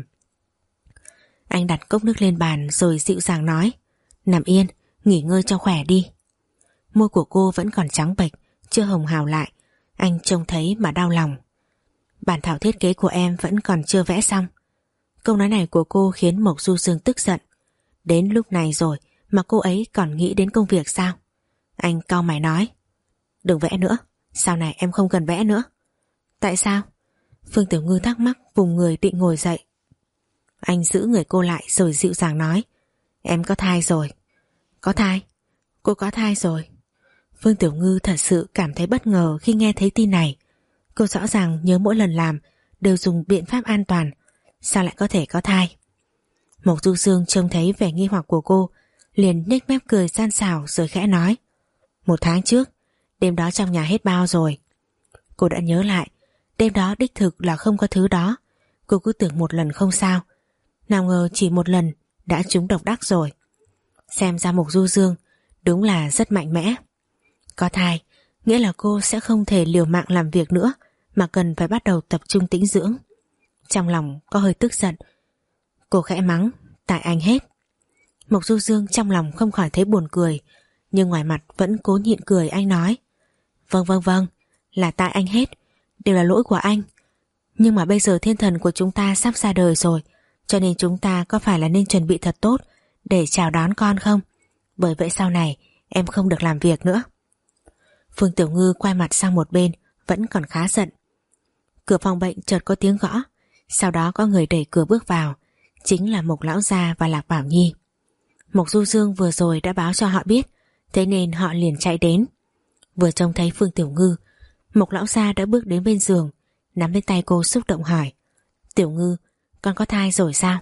[SPEAKER 1] Anh đặt cốc nước lên bàn rồi dịu dàng nói: Nằm yên, nghỉ ngơi cho khỏe đi. Môi của cô vẫn còn trắng bệch, chưa hồng hào lại. Anh trông thấy mà đau lòng. Bản thảo thiết kế của em vẫn còn chưa vẽ xong. Câu nói này của cô khiến Mộc Du Dương tức giận. Đến lúc này rồi mà cô ấy còn nghĩ đến công việc sao? Anh cau mày nói: Đừng vẽ nữa, sau này em không cần vẽ nữa. Tại sao? Phương Tiểu Ngư thắc mắc, vùng người định ngồi dậy. Anh giữ người cô lại rồi dịu dàng nói: Em có thai rồi. Có thai? Cô có thai rồi. Phương Tiểu Ngư thật sự cảm thấy bất ngờ khi nghe thấy tin này. Cô rõ ràng nhớ mỗi lần làm đều dùng biện pháp an toàn, sao lại có thể có thai? Mộc Du Dương trông thấy vẻ nghi hoặc của cô, liền nhếch mép cười gian xảo rồi khẽ nói: Một tháng trước, đêm đó trong nhà hết bao rồi. Cô đã nhớ lại, đêm đó đích thực là không có thứ đó. Cô cứ tưởng một lần không sao, nào ngờ chỉ một lần đã trúng độc đắc rồi. Xem ra Mộc Du Dương đúng là rất mạnh mẽ. Có thai nghĩa là cô sẽ không thể liều mạng làm việc nữa, mà cần phải bắt đầu tập trung tĩnh dưỡng. Trong lòng có hơi tức giận, cô khẽ mắng: Tại anh hết. Mộc Du Dương trong lòng không khỏi thấy buồn cười, nhưng ngoài mặt vẫn cố nhịn cười. Anh nói: Vâng vâng vâng, là tại anh hết, đều là lỗi của anh. Nhưng mà bây giờ thiên thần của chúng ta sắp ra đời rồi, cho nên chúng ta có phải là nên chuẩn bị thật tốt để chào đón con không? Bởi vậy sau này em không được làm việc nữa. Phương Tiểu Ngư quay mặt sang một bên, vẫn còn khá giận. Cửa phòng bệnh chợt có tiếng gõ, sau đó có người đẩy cửa bước vào, chính là Mộc Lão Gia và Lạc Bảo Nhi. Mộc Du Dương vừa rồi đã báo cho họ biết, thế nên họ liền chạy đến. Vừa trông thấy Phương Tiểu Ngư, Mộc Lão Gia đã bước đến bên giường, nắm lấy tay cô xúc động hỏi: Tiểu Ngư, con có thai rồi sao?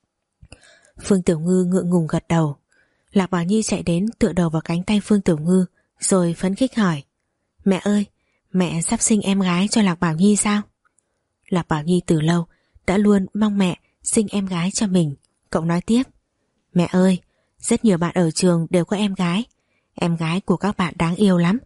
[SPEAKER 1] Phương Tiểu Ngư ngượng ngùng gật đầu. Lạc Bảo Nhi chạy đến tựa đầu vào cánh tay Phương Tiểu Ngư rồi phấn khích hỏi: Mẹ ơi, mẹ sắp sinh em gái cho Lạc Bảo Nhi sao? Lạc Bảo Nhi từ lâu đã luôn mong mẹ sinh em gái cho mình. Cậu nói tiếp: Mẹ ơi, rất nhiều bạn ở trường đều có em gái. Em gái của các bạn đáng yêu lắm.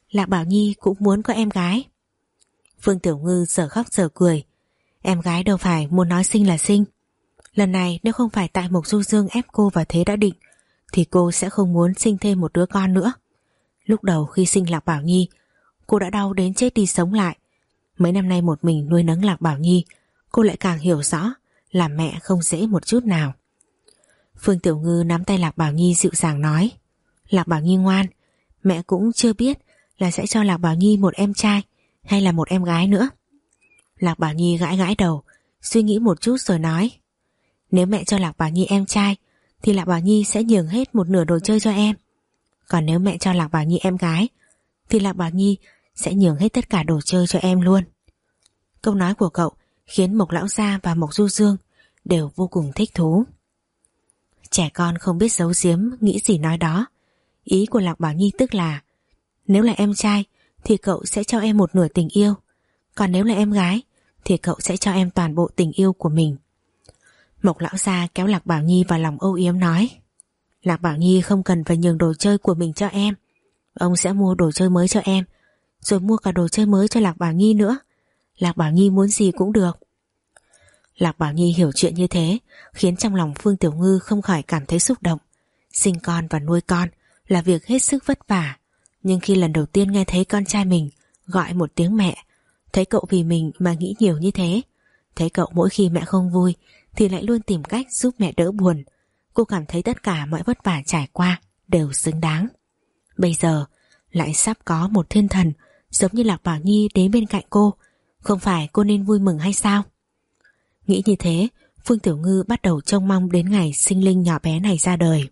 [SPEAKER 1] Lạc Bảo Nhi cũng muốn có em gái. Phương Tiểu Ngư giờ khóc giờ cười. Em gái đâu phải muốn nói sinh là sinh. Lần này nếu không phải tại Mộc Du Dương ép cô vào thế đã định, thì cô sẽ không muốn sinh thêm một đứa con nữa. Lúc đầu khi sinh Lạc Bảo Nhi, cô đã đau đến chết đi sống lại. Mấy năm nay một mình nuôi nấng Lạc Bảo Nhi, cô lại càng hiểu rõ làm mẹ không dễ một chút nào. Phương Tiểu Ngư nắm tay Lạc Bảo Nhi dịu dàng nói: Lạc Bảo Nhi ngoan, mẹ cũng chưa biết là sẽ cho Lạc Bảo Nhi một em trai hay là một em gái nữa. Lạc Bảo Nhi gãi gãi đầu, suy nghĩ một chút rồi nói: Nếu mẹ cho Lạc Bảo Nhi em trai thì Lạc Bảo Nhi sẽ nhường hết một nửa đồ chơi cho em. Còn nếu mẹ cho Lạc Bảo Nhi em gái thì Lạc Bảo Nhi sẽ nhường hết tất cả đồ chơi cho em luôn. Câu nói của cậu khiến Mộc Lão Gia và Mộc Du Dương đều vô cùng thích thú. Trẻ con không biết giấu giếm, nghĩ gì nói đó. Ý của Lạc Bảo Nhi tức là nếu là em trai thì cậu sẽ cho em một nửa tình yêu, còn nếu là em gái thì cậu sẽ cho em toàn bộ tình yêu của mình. Mộc Lão Gia kéo Lạc Bảo Nhi vào lòng âu yếm nói: Lạc Bảo Nhi không cần phải nhường đồ chơi của mình cho em. Ông sẽ mua đồ chơi mới cho em, rồi mua cả đồ chơi mới cho Lạc Bảo Nhi nữa. Lạc Bảo Nhi muốn gì cũng được. Lạc Bảo Nhi hiểu chuyện như thế khiến trong lòng Phương Tiểu Ngư không khỏi cảm thấy xúc động. Sinh con và nuôi con là việc hết sức vất vả, nhưng khi lần đầu tiên nghe thấy con trai mình gọi một tiếng mẹ, thấy cậu vì mình mà nghĩ nhiều như thế, thấy cậu mỗi khi mẹ không vui thì lại luôn tìm cách giúp mẹ đỡ buồn, cô cảm thấy tất cả mọi vất vả trải qua đều xứng đáng. Bây giờ lại sắp có một thiên thần giống như Lạc Bảo Nhi đến bên cạnh cô, không phải cô nên vui mừng hay sao? Nghĩ như thế, Phương Tiểu Ngư bắt đầu trông mong đến ngày sinh linh nhỏ bé này ra đời.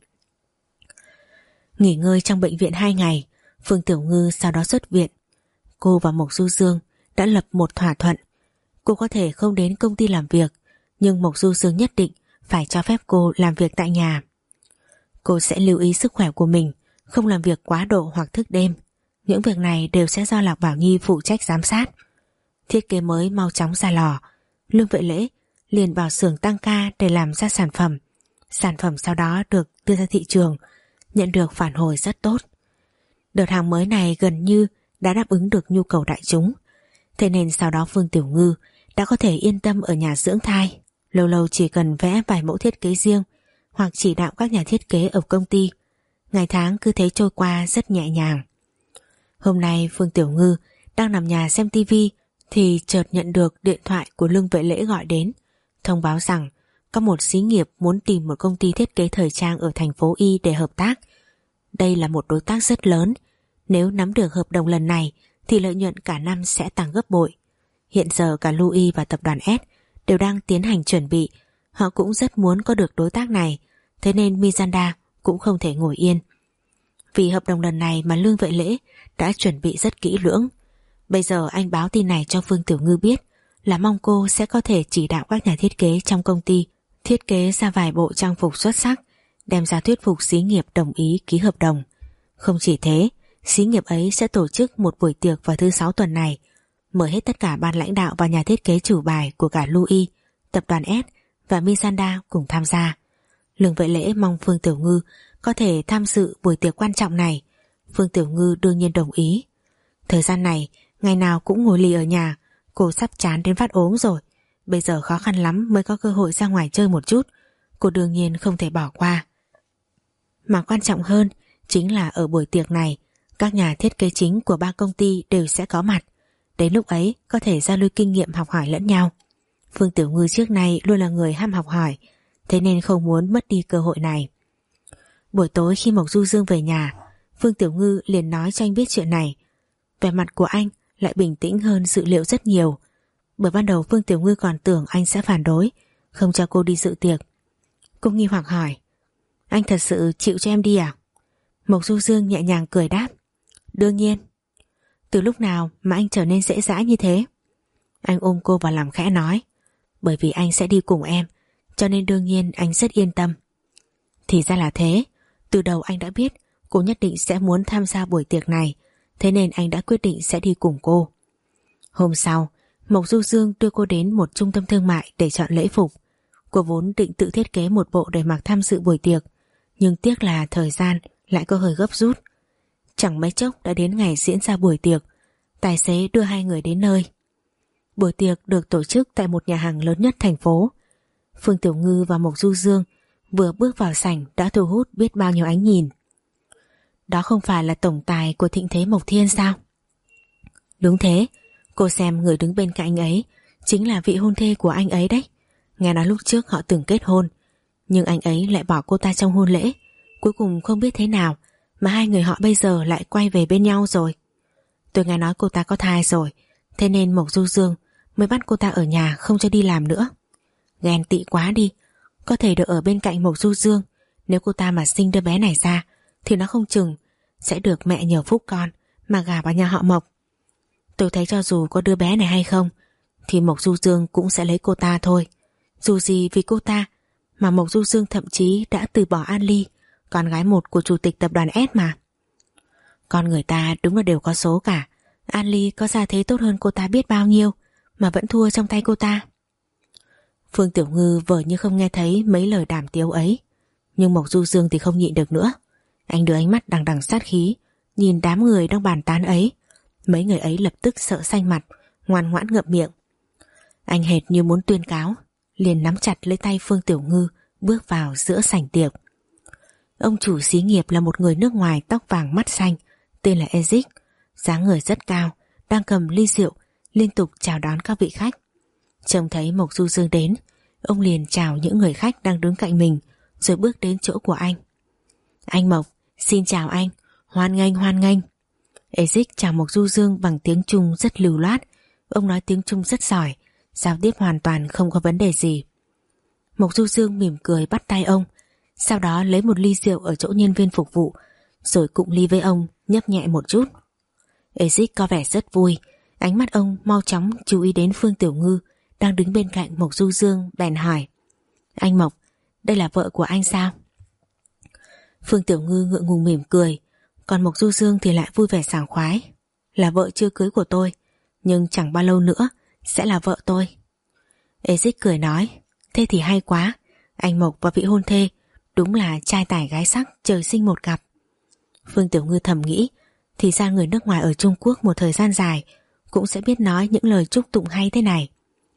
[SPEAKER 1] Nghỉ ngơi trong bệnh viện hai ngày, Phương Tiểu Ngư sau đó xuất viện. Cô và Mộc Du Dương đã lập một thỏa thuận. Cô có thể không đến công ty làm việc, nhưng Mộc Du Dương nhất định phải cho phép cô làm việc tại nhà. Cô sẽ lưu ý sức khỏe của mình, không làm việc quá độ hoặc thức đêm. Những việc này đều sẽ do Lạc Bảo Nhi phụ trách giám sát. Thiết kế mới mau chóng ra lò, Lương Vệ Lễ liền vào xưởng tăng ca để làm ra sản phẩm. Sản phẩm sau đó được đưa ra thị trường, nhận được phản hồi rất tốt. Đợt hàng mới này gần như đã đáp ứng được nhu cầu đại chúng. Thế nên sau đó Phương Tiểu Ngư đã có thể yên tâm ở nhà dưỡng thai, lâu lâu chỉ cần vẽ vài mẫu thiết kế riêng hoặc chỉ đạo các nhà thiết kế ở công ty. Ngày tháng cứ thế trôi qua rất nhẹ nhàng. Hôm nay Phương Tiểu Ngư đang nằm nhà xem tivi thì chợt nhận được điện thoại của Lương Vệ Lễ gọi đến, thông báo rằng có một xí nghiệp muốn tìm một công ty thiết kế thời trang ở thành phố Y để hợp tác. Đây là một đối tác rất lớn, nếu nắm được hợp đồng lần này thì lợi nhuận cả năm sẽ tăng gấp bội. Hiện giờ cả Louis và tập đoàn S đều đang tiến hành chuẩn bị, họ cũng rất muốn có được đối tác này, thế nên Mizanda cũng không thể ngồi yên. Vì hợp đồng lần này mà Lương Vệ Lễ đã chuẩn bị rất kỹ lưỡng. Bây giờ anh báo tin này cho Phương Tiểu Ngư biết là mong cô sẽ có thể chỉ đạo các nhà thiết kế trong công ty thiết kế ra vài bộ trang phục xuất sắc, đem ra thuyết phục xí nghiệp đồng ý ký hợp đồng. Không chỉ thế, xí nghiệp ấy sẽ tổ chức một buổi tiệc vào thứ sáu tuần này, mời hết tất cả ban lãnh đạo và nhà thiết kế chủ bài của cả Louis, tập đoàn S và Mizanda cùng tham gia. Lương Vệ Lễ mong Phương Tiểu Ngư có thể tham dự buổi tiệc quan trọng này. Phương Tiểu Ngư đương nhiên đồng ý. Thời gian này, ngày nào cũng ngồi lì ở nhà, cô sắp chán đến phát ốm rồi. Bây giờ khó khăn lắm mới có cơ hội ra ngoài chơi một chút, cô đương nhiên không thể bỏ qua. Mà quan trọng hơn chính là ở buổi tiệc này, các nhà thiết kế chính của ba công ty đều sẽ có mặt. Đến lúc ấy có thể giao lưu kinh nghiệm học hỏi lẫn nhau. Phương Tiểu Ngư trước nay luôn là người ham học hỏi, thế nên không muốn mất đi cơ hội này. Buổi tối khi Mộc Du Dương về nhà, Phương Tiểu Ngư liền nói cho anh biết chuyện này. Vẻ mặt của anh lại bình tĩnh hơn dự liệu rất nhiều, bởi ban đầu Phương Tiểu Ngư còn tưởng anh sẽ phản đối, không cho cô đi dự tiệc. Cô nghi hoặc hỏi: Anh thật sự chịu cho em đi à? Mộc Du Dương nhẹ nhàng cười đáp: Đương nhiên. Từ lúc nào mà anh trở nên dễ dãi như thế? Anh ôm cô vào lòng khẽ nói: Bởi vì anh sẽ đi cùng em, cho nên đương nhiên anh rất yên tâm. Thì ra là thế, từ đầu anh đã biết cô nhất định sẽ muốn tham gia buổi tiệc này, thế nên anh đã quyết định sẽ đi cùng cô. Hôm sau, Mộc Du Dương đưa cô đến một trung tâm thương mại để chọn lễ phục. Cô vốn định tự thiết kế một bộ để mặc tham dự buổi tiệc, nhưng tiếc là thời gian lại có hơi gấp rút. Chẳng mấy chốc đã đến ngày diễn ra buổi tiệc. Tài xế đưa hai người đến nơi. Buổi tiệc được tổ chức tại một nhà hàng lớn nhất thành phố. Phương Tiểu Ngư và Mộc Du Dương vừa bước vào sảnh đã thu hút biết bao nhiêu ánh nhìn. Đó không phải là tổng tài của Thịnh Thế Mộc Thiên sao? Đúng thế, cô xem người đứng bên cạnh anh ấy chính là vị hôn thê của anh ấy đấy. Nghe nói lúc trước họ từng kết hôn, nhưng anh ấy lại bỏ cô ta trong hôn lễ. Cuối cùng không biết thế nào mà hai người họ bây giờ lại quay về bên nhau rồi. Tôi nghe nói cô ta có thai rồi, thế nên Mộc Du Dương mới bắt cô ta ở nhà không cho đi làm nữa. Ghen tị quá đi. Có thể được ở bên cạnh Mộc Du Dương, nếu cô ta mà sinh đứa bé này ra thì nó không chừng sẽ được mẹ nhờ phúc con mà gả vào nhà họ Mộc. Tôi thấy cho dù có đứa bé này hay không thì Mộc Du Dương cũng sẽ lấy cô ta thôi. Dù gì vì cô ta mà Mộc Du Dương thậm chí đã từ bỏ An Ly, con gái một của chủ tịch tập đoàn S mà. Con người ta đúng là đều có số cả. An Ly có gia thế tốt hơn cô ta biết bao nhiêu mà vẫn thua trong tay cô ta. Phương Tiểu Ngư vờ như không nghe thấy mấy lời đàm tiếu ấy, nhưng Mộc Du Dương thì không nhịn được nữa. Anh đưa ánh mắt đằng đằng sát khí nhìn đám người đang bàn tán ấy. Mấy người ấy lập tức sợ xanh mặt, ngoan ngoãn ngậm miệng. Anh hệt như muốn tuyên cáo, liền nắm chặt lấy tay Phương Tiểu Ngư bước vào giữa sảnh tiệc. Ông chủ xí nghiệp là một người nước ngoài tóc vàng mắt xanh, tên là Ezic, dáng người rất cao, đang cầm ly rượu liên tục chào đón các vị khách. Trông thấy Mộc Du Dương đến, ông liền chào những người khách đang đứng cạnh mình rồi bước đến chỗ của anh. Anh Mộc, xin chào anh, hoan nghênh hoan nghênh. Ezic chào Mộc Du Dương bằng tiếng Trung rất lưu loát. Ông nói tiếng Trung rất giỏi, giao tiếp hoàn toàn không có vấn đề gì. Mộc Du Dương mỉm cười bắt tay ông, sau đó lấy một ly rượu ở chỗ nhân viên phục vụ rồi cụng ly với ông, nhấp nhẹ một chút. Ezic có vẻ rất vui, ánh mắt ông mau chóng chú ý đến Phương Tiểu Ngư đang đứng bên cạnh Mộc Du Dương, bèn hỏi: Anh Mộc, đây là vợ của anh sao? Phương Tiểu Ngư ngượng ngùng mỉm cười, còn Mộc Du Dương thì lại vui vẻ sảng khoái. Là vợ chưa cưới của tôi, nhưng chẳng bao lâu nữa sẽ là vợ tôi. Ezic cười nói: Thế thì hay quá, anh Mộc và vị hôn thê đúng là trai tài gái sắc trời sinh một cặp. Phương Tiểu Ngư thầm nghĩ, thì ra người nước ngoài ở Trung Quốc một thời gian dài cũng sẽ biết nói những lời chúc tụng hay thế này.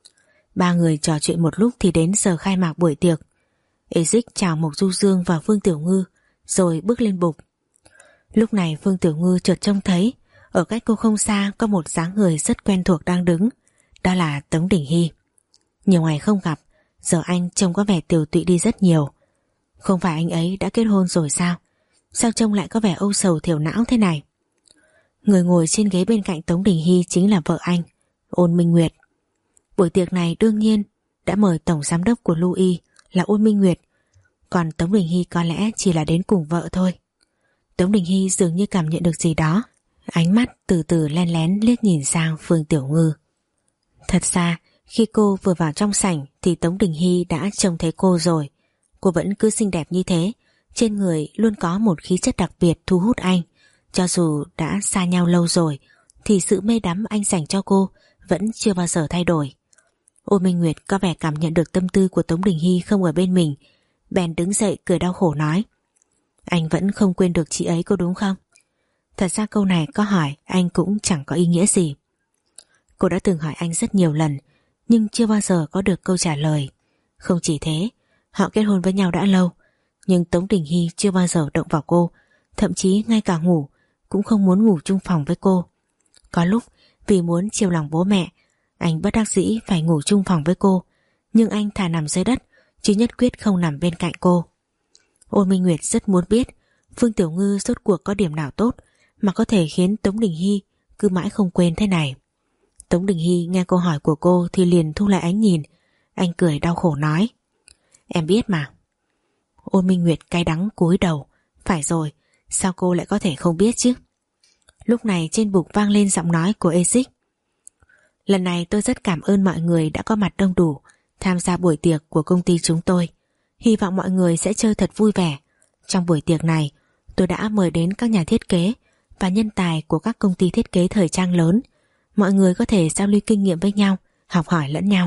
[SPEAKER 1] Ba người trò chuyện một lúc thì đến giờ khai mạc buổi tiệc. Ezic chào Mộc Du Dương và Phương Tiểu Ngư rồi bước lên bục. Lúc này Phương Tiểu Ngư chợt trông thấy ở cách cô không xa có một dáng người rất quen thuộc đang đứng. Đó là Tống Đình Hy. Nhiều ngày không gặp, giờ anh trông có vẻ tiều tụy đi rất nhiều. Không phải anh ấy đã kết hôn rồi sao? Sao trông lại có vẻ âu sầu thiểu não thế này? Người ngồi trên ghế bên cạnh Tống Đình Hy chính là vợ anh, Ôn Minh Nguyệt. Buổi tiệc này đương nhiên đã mời tổng giám đốc của Louis là Ôn Minh Nguyệt, còn Tống Đình Hy có lẽ chỉ là đến cùng vợ thôi. Tống Đình Hy dường như cảm nhận được gì đó, ánh mắt từ từ len lén liếc nhìn sang Phương Tiểu Ngư. Thật ra khi cô vừa vào trong sảnh thì Tống Đình Hy đã trông thấy cô rồi. Cô vẫn cứ xinh đẹp như thế, trên người luôn có một khí chất đặc biệt thu hút anh. Cho dù đã xa nhau lâu rồi thì sự mê đắm anh dành cho cô vẫn chưa bao giờ thay đổi. Ôn Minh Nguyệt có vẻ cảm nhận được tâm tư của Tống Đình Hy không ở bên mình, bèn đứng dậy cười đau khổ nói: Anh vẫn không quên được chị ấy có đúng không? Thật ra câu này có hỏi anh cũng chẳng có ý nghĩa gì. Cô đã từng hỏi anh rất nhiều lần nhưng chưa bao giờ có được câu trả lời. Không chỉ thế, họ kết hôn với nhau đã lâu, nhưng Tống Đình Hy chưa bao giờ động vào cô, thậm chí ngay cả ngủ cũng không muốn ngủ chung phòng với cô. Có lúc vì muốn chiều lòng bố mẹ, anh bất đắc dĩ phải ngủ chung phòng với cô, nhưng anh thà nằm dưới đất chứ nhất quyết không nằm bên cạnh cô. Ôn Minh Nguyệt rất muốn biết Phương Tiểu Ngư rốt cuộc có điểm nào tốt mà có thể khiến Tống Đình Hy cứ mãi không quên thế này. Tống Đình Hy nghe câu hỏi của cô thì liền thu lại ánh nhìn. Anh cười đau khổ nói: Em biết mà. Ôn Minh Nguyệt cay đắng cúi đầu. Phải rồi, sao cô lại có thể không biết chứ? Lúc này trên bục vang lên giọng nói của Ezic: Lần này tôi rất cảm ơn mọi người đã có mặt đông đủ tham gia buổi tiệc của công ty chúng tôi. Hy vọng mọi người sẽ chơi thật vui vẻ. Trong buổi tiệc này, tôi đã mời đến các nhà thiết kế và nhân tài của các công ty thiết kế thời trang lớn. Mọi người có thể giao lưu kinh nghiệm với nhau, học hỏi lẫn nhau.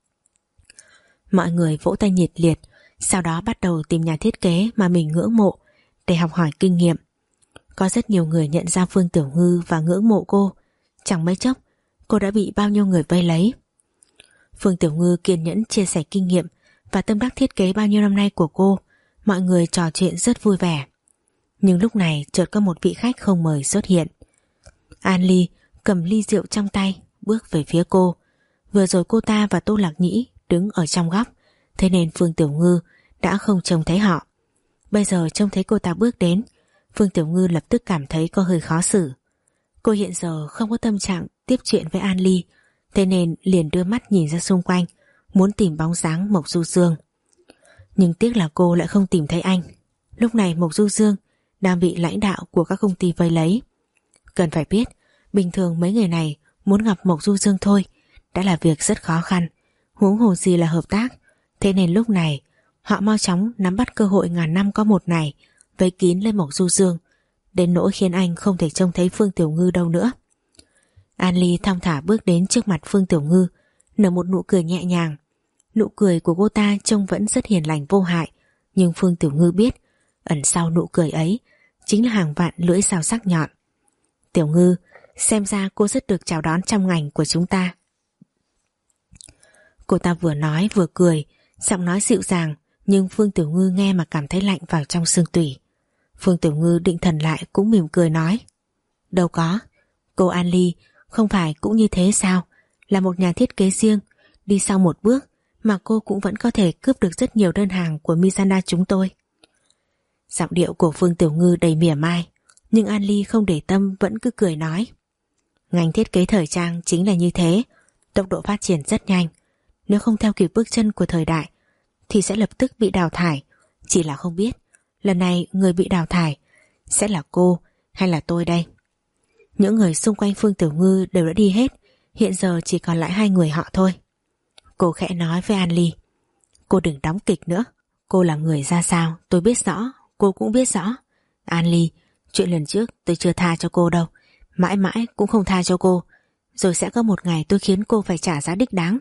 [SPEAKER 1] Mọi người vỗ tay nhiệt liệt, sau đó bắt đầu tìm nhà thiết kế mà mình ngưỡng mộ để học hỏi kinh nghiệm. Có rất nhiều người nhận ra Phương Tiểu Ngư và ngưỡng mộ cô. Chẳng mấy chốc cô đã bị bao nhiêu người vây lấy. Phương Tiểu Ngư kiên nhẫn chia sẻ kinh nghiệm và tâm đắc thiết kế bao nhiêu năm nay của cô. Mọi người trò chuyện rất vui vẻ. Nhưng lúc này chợt có một vị khách không mời xuất hiện. An Ly cầm ly rượu trong tay bước về phía cô. Vừa rồi cô ta và Tô Lạc Nhĩ đứng ở trong góc, thế nên Phương Tiểu Ngư đã không trông thấy họ. Bây giờ trông thấy cô ta bước đến, Phương Tiểu Ngư lập tức cảm thấy có hơi khó xử. Cô hiện giờ không có tâm trạng tiếp chuyện với An Ly, thế nên liền đưa mắt nhìn ra xung quanh, muốn tìm bóng dáng Mộc Du Dương. Nhưng tiếc là cô lại không tìm thấy anh. Lúc này Mộc Du Dương đang bị lãnh đạo của các công ty vây lấy. Cần phải biết, bình thường mấy người này muốn gặp Mộc Du Dương thôi đã là việc rất khó khăn, huống hồ gì là hợp tác. Thế nên lúc này họ mau chóng nắm bắt cơ hội ngàn năm có một này, vây kín lên Mộc Du Dương, đến nỗi khiến anh không thể trông thấy Phương Tiểu Ngư đâu nữa. An Ly thong thả bước đến trước mặt Phương Tiểu Ngư, nở một nụ cười nhẹ nhàng. Nụ cười của cô ta trông vẫn rất hiền lành vô hại, nhưng Phương Tiểu Ngư biết ẩn sau nụ cười ấy chính là hàng vạn lưỡi dao sắc nhọn. Tiểu Ngư, xem ra cô rất được chào đón trong ngành của chúng ta. Cô ta vừa nói vừa cười, giọng nói dịu dàng, nhưng Phương Tiểu Ngư nghe mà cảm thấy lạnh vào trong xương tủy. Phương Tiểu Ngư định thần lại cũng mỉm cười nói: Đâu có, cô An Ly không phải cũng như thế sao? Là một nhà thiết kế riêng, đi sau một bước mà cô cũng vẫn có thể cướp được rất nhiều đơn hàng của Mizanda chúng tôi. Giọng điệu của Phương Tiểu Ngư đầy mỉa mai, nhưng An Ly không để tâm, vẫn cứ cười nói: Ngành thiết kế thời trang chính là như thế, tốc độ phát triển rất nhanh. Nếu không theo kịp bước chân của thời đại thì sẽ lập tức bị đào thải. Chỉ là không biết lần này người bị đào thải sẽ là cô hay là tôi đây. Những người xung quanh Phương Tiểu Ngư đều đã đi hết, hiện giờ chỉ còn lại hai người họ thôi. Cô khẽ nói với An Ly: Cô đừng đóng kịch nữa. Cô là người ra sao tôi biết rõ, cô cũng biết rõ. An Ly, chuyện lần trước tôi chưa tha cho cô đâu, mãi mãi cũng không tha cho cô. Rồi sẽ có một ngày tôi khiến cô phải trả giá đích đáng.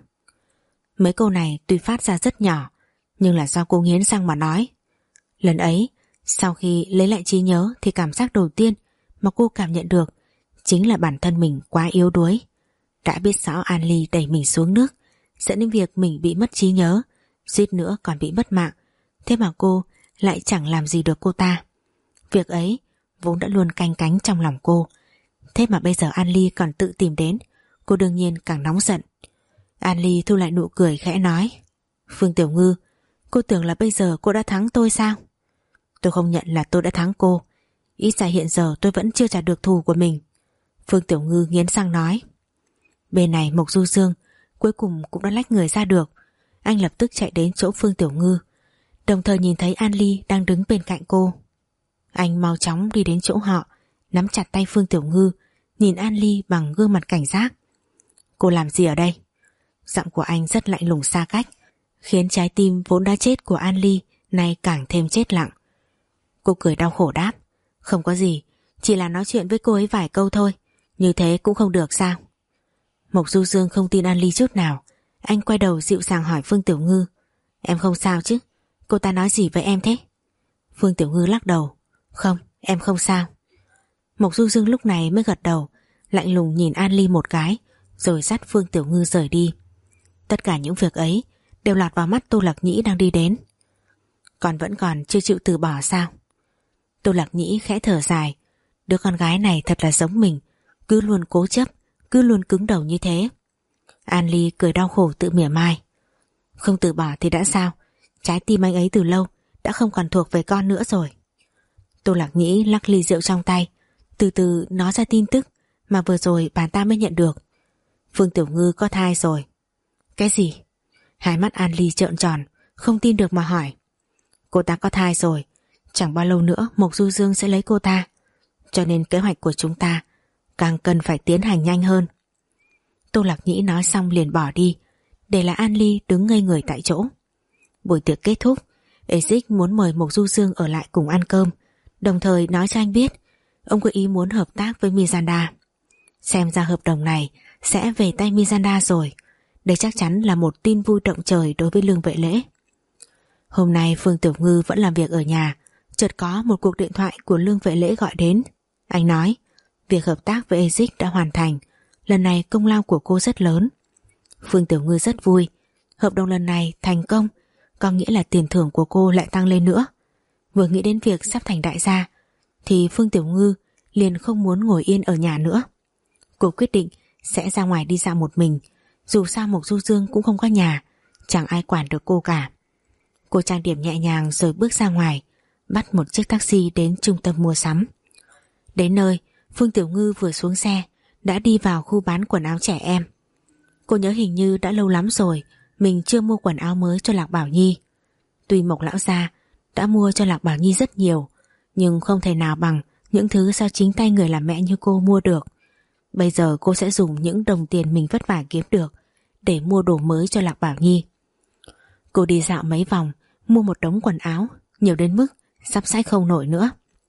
[SPEAKER 1] Mấy câu này tuy phát ra rất nhỏ, nhưng là do cô nghiến răng mà nói. Lần ấy, sau khi lấy lại trí nhớ thì cảm giác đầu tiên mà cô cảm nhận được chính là bản thân mình quá yếu đuối. Đã biết rõ An Ly đẩy mình xuống nước, dẫn đến việc mình bị mất trí nhớ, suýt nữa còn bị mất mạng. Thế mà cô lại chẳng làm gì được cô ta. Việc ấy vốn đã luôn canh cánh trong lòng cô. Thế mà bây giờ An Ly còn tự tìm đến, cô đương nhiên càng nóng giận. An Ly thu lại nụ cười khẽ nói: Phương Tiểu Ngư, cô tưởng là bây giờ cô đã thắng tôi sao? Tôi không nhận là tôi đã thắng cô, ít ra hiện giờ tôi vẫn chưa trả được thù của mình. Phương Tiểu Ngư nghiến răng nói. Bên này Mộc Du Dương cuối cùng cũng đã lách người ra được. Anh lập tức chạy đến chỗ Phương Tiểu Ngư, đồng thời nhìn thấy An Ly đang đứng bên cạnh cô. Anh mau chóng đi đến chỗ họ, nắm chặt tay Phương Tiểu Ngư, nhìn An Ly bằng gương mặt cảnh giác. Cô làm gì ở đây? Giọng của anh rất lạnh lùng xa cách, khiến trái tim vốn đã chết của An Ly nay càng thêm chết lặng. Cô cười đau khổ đáp: Không có gì, chỉ là nói chuyện với cô ấy vài câu thôi. Như thế cũng không được sao? Mộc Du Dương không tin An Ly chút nào. Anh quay đầu dịu dàng hỏi Phương Tiểu Ngư: Em không sao chứ? Cô ta nói gì với em thế? Phương Tiểu Ngư lắc đầu: Không, em không sao. Mộc Du Dương lúc này mới gật đầu, lạnh lùng nhìn An Ly một cái, rồi dắt Phương Tiểu Ngư rời đi. Tất cả những việc ấy đều lọt vào mắt Tô Lạc Nhĩ đang đi đến. Còn vẫn còn chưa chịu từ bỏ sao? Tô Lạc Nhĩ khẽ thở dài. Đứa con gái này thật là giống mình, cứ luôn cố chấp, cứ luôn cứng đầu như thế. An Ly cười đau khổ tự mỉa mai. Không từ bỏ thì đã sao? Trái tim anh ấy từ lâu đã không còn thuộc về con nữa rồi. Tô Lạc Nhĩ lắc ly rượu trong tay, từ từ nói ra tin tức mà vừa rồi bà ta mới nhận được. Phương Tiểu Ngư có thai rồi. Cái gì? Hai mắt An Ly trợn tròn, không tin được mà hỏi. Cô ta có thai rồi, chẳng bao lâu nữa Mộc Du Dương sẽ lấy cô ta, cho nên kế hoạch của chúng ta càng cần phải tiến hành nhanh hơn. Tô Lạc Nhĩ nói xong liền bỏ đi, để lại An Ly đứng ngây người tại chỗ. Buổi tiệc kết thúc, Ezic muốn mời Mộc Du Dương ở lại cùng ăn cơm, đồng thời nói cho anh biết ông có ý muốn hợp tác với Mizanda. Xem ra hợp đồng này sẽ về tay Mizanda rồi. Đây chắc chắn là một tin vui động trời đối với Lương Vệ Lễ. Hôm nay Phương Tiểu Ngư vẫn làm việc ở nhà, chợt có một cuộc điện thoại của Lương Vệ Lễ gọi đến. Anh nói, việc hợp tác với Ezic đã hoàn thành, lần này công lao của cô rất lớn. Phương Tiểu Ngư rất vui, hợp đồng lần này thành công, có nghĩa là tiền thưởng của cô lại tăng lên nữa. Vừa nghĩ đến việc sắp thành đại gia, thì Phương Tiểu Ngư liền không muốn ngồi yên ở nhà nữa. Cô quyết định sẽ ra ngoài đi dạo một mình, dù sao Mộc Du Dương cũng không có nhà, chẳng ai quản được cô cả. Cô trang điểm nhẹ nhàng rồi bước ra ngoài, bắt một chiếc taxi đến trung tâm mua sắm. Đến nơi, Phương Tiểu Ngư vừa xuống xe đã đi vào khu bán quần áo trẻ em. Cô nhớ hình như đã lâu lắm rồi mình chưa mua quần áo mới cho Lạc Bảo Nhi. Tuy Mộc lão gia đã mua cho Lạc Bảo Nhi rất nhiều, nhưng không thể nào bằng những thứ do chính tay người làm mẹ như cô mua được. Bây giờ cô sẽ dùng những đồng tiền mình vất vả kiếm được để mua đồ mới cho Lạc Bảo Nhi. Cô đi dạo mấy vòng, mua một đống quần áo, nhiều đến mức sắp xách không nổi nữa.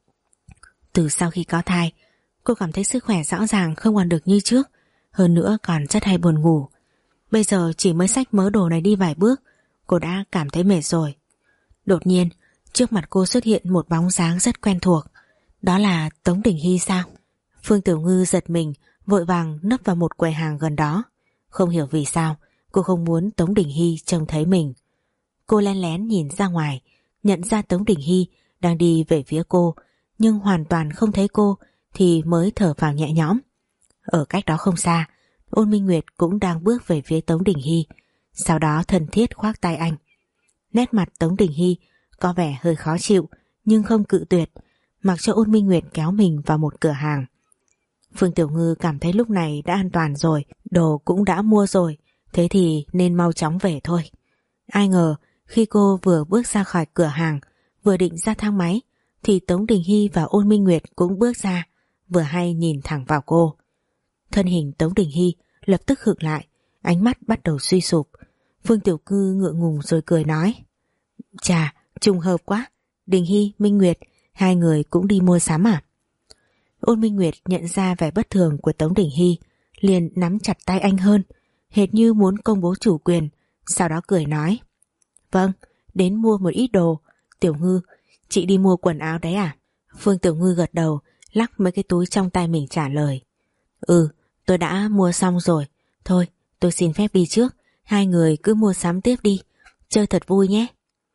[SPEAKER 1] Từ sau khi có thai, cô cảm thấy sức khỏe rõ ràng không còn được như trước, hơn nữa còn rất hay buồn ngủ. Bây giờ chỉ mới xách mớ đồ này đi vài bước, cô đã cảm thấy mệt rồi. Đột nhiên, trước mặt cô xuất hiện một bóng dáng rất quen thuộc. Đó là Tống Đình Hy sao? Phương Tiểu Ngư giật mình, vội vàng nấp vào một quầy hàng gần đó. Không hiểu vì sao, cô không muốn Tống Đình Hy trông thấy mình. Cô lén lén nhìn ra ngoài, nhận ra Tống Đình Hy đang đi về phía cô, nhưng hoàn toàn không thấy cô thì mới thở phào nhẹ nhõm. Ở cách đó không xa, Ôn Minh Nguyệt cũng đang bước về phía Tống Đình Hy, sau đó thân thiết khoác tay anh. Nét mặt Tống Đình Hy có vẻ hơi khó chịu, nhưng không cự tuyệt, mặc cho Ôn Minh Nguyệt kéo mình vào một cửa hàng. Phương Tiểu Ngư cảm thấy lúc này đã an toàn rồi, đồ cũng đã mua rồi, thế thì nên mau chóng về thôi. Ai ngờ khi cô vừa bước ra khỏi cửa hàng, vừa định ra thang máy, thì Tống Đình Hy và Ôn Minh Nguyệt cũng bước ra, vừa hay nhìn thẳng vào cô. Thân hình Tống Đình Hy lập tức khựng lại, ánh mắt bắt đầu suy sụp. Phương Tiểu Cư ngượng ngùng rồi cười nói, chà, trùng hợp quá, Đình Hy, Minh Nguyệt, hai người cũng đi mua sắm à? Ôn Minh Nguyệt nhận ra vẻ bất thường của Tống Đình Hy, liền nắm chặt tay anh hơn, hệt như muốn công bố chủ quyền, sau đó cười nói, vâng, đến mua một ít đồ. Tiểu Ngư, chị đi mua quần áo đấy à? Phương Tiểu Ngư gật đầu, lắc mấy cái túi trong tay mình trả lời, ừ, tôi đã mua xong rồi. Thôi, tôi xin phép đi trước, hai người cứ mua sắm tiếp đi, chơi thật vui nhé.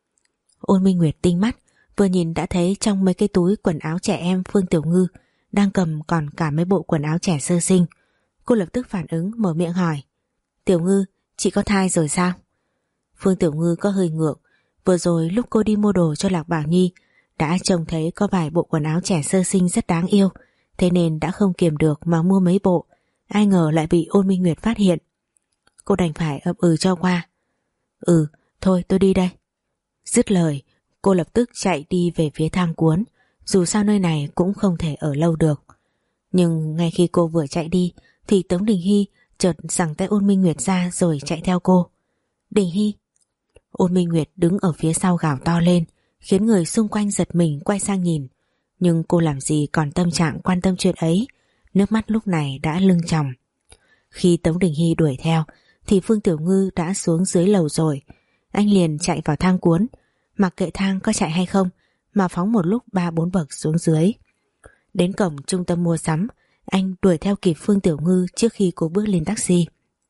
[SPEAKER 1] Ôn Minh Nguyệt tinh mắt, vừa nhìn đã thấy trong mấy cái túi quần áo trẻ em Phương Tiểu Ngư đang cầm còn cả mấy bộ quần áo trẻ sơ sinh. Cô lập tức phản ứng mở miệng hỏi, Tiểu Ngư, chị có thai rồi sao? Phương Tiểu Ngư có hơi ngượng, vừa rồi lúc cô đi mua đồ cho Lạc Bảo Nhi đã trông thấy có vài bộ quần áo trẻ sơ sinh rất đáng yêu, thế nên đã không kiềm được mà mua mấy bộ, ai ngờ lại bị Ôn Minh Nguyệt phát hiện. Cô đành phải ậm ừ cho qua. Ừ, thôi tôi đi đây. Dứt lời, cô lập tức chạy đi về phía thang cuốn, dù sao nơi này cũng không thể ở lâu được. Nhưng ngay khi cô vừa chạy đi thì Tống Đình Hy chợt giằng tay Ôn Minh Nguyệt ra rồi chạy theo cô. Đình Hy! Ôn Minh Nguyệt đứng ở phía sau gào to lên, khiến người xung quanh giật mình quay sang nhìn. Nhưng cô làm gì còn tâm trạng quan tâm chuyện ấy, nước mắt lúc này đã lưng tròng. Khi Tống Đình Hy đuổi theo thì Phương Tiểu Ngư đã xuống dưới lầu rồi. Anh liền chạy vào thang cuốn, mặc kệ thang có chạy hay không mà phóng một lúc ba bốn bậc xuống dưới. Đến cổng trung tâm mua sắm, anh đuổi theo kịp Phương Tiểu Ngư trước khi cô bước lên taxi.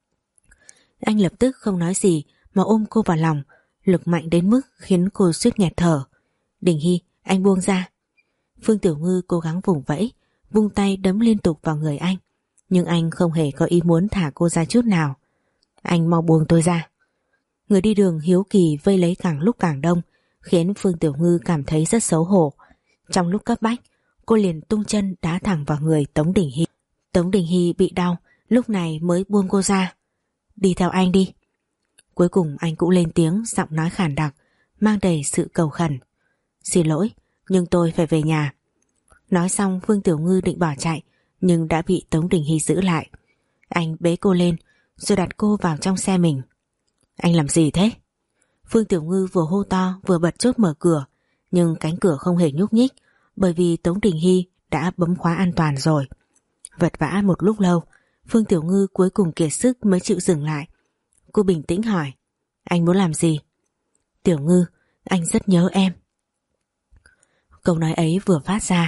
[SPEAKER 1] Anh lập tức không nói gì mà ôm cô vào lòng, lực mạnh đến mức khiến cô suýt nghẹt thở. Đình Hy, anh buông ra. Phương Tiểu Ngư cố gắng vùng vẫy, vung tay đấm liên tục vào người anh, nhưng anh không hề có ý muốn thả cô ra chút nào. Anh mau buông tôi ra. Người đi đường hiếu kỳ vây lấy càng lúc càng đông, khiến Phương Tiểu Ngư cảm thấy rất xấu hổ. Trong lúc cấp bách, cô liền tung chân đá thẳng vào người Tống Đình Hy. Tống Đình Hy bị đau, lúc này mới buông cô ra. Đi theo anh đi. Cuối cùng anh cũng lên tiếng, giọng nói khàn đặc, mang đầy sự cầu khẩn. Xin lỗi, nhưng tôi phải về nhà. Nói xong Phương Tiểu Ngư định bỏ chạy, nhưng đã bị Tống Đình Hy giữ lại. Anh bế cô lên rồi đặt cô vào trong xe mình. Anh làm gì thế? Phương Tiểu Ngư vừa hô to vừa bật chốt mở cửa, nhưng cánh cửa không hề nhúc nhích, bởi vì Tống Đình Hy đã bấm khóa an toàn rồi. Vật vã một lúc lâu, Phương Tiểu Ngư cuối cùng kiệt sức mới chịu dừng lại. Cô bình tĩnh hỏi, anh muốn làm gì? Tiểu Ngư, anh rất nhớ em. Câu nói ấy vừa phát ra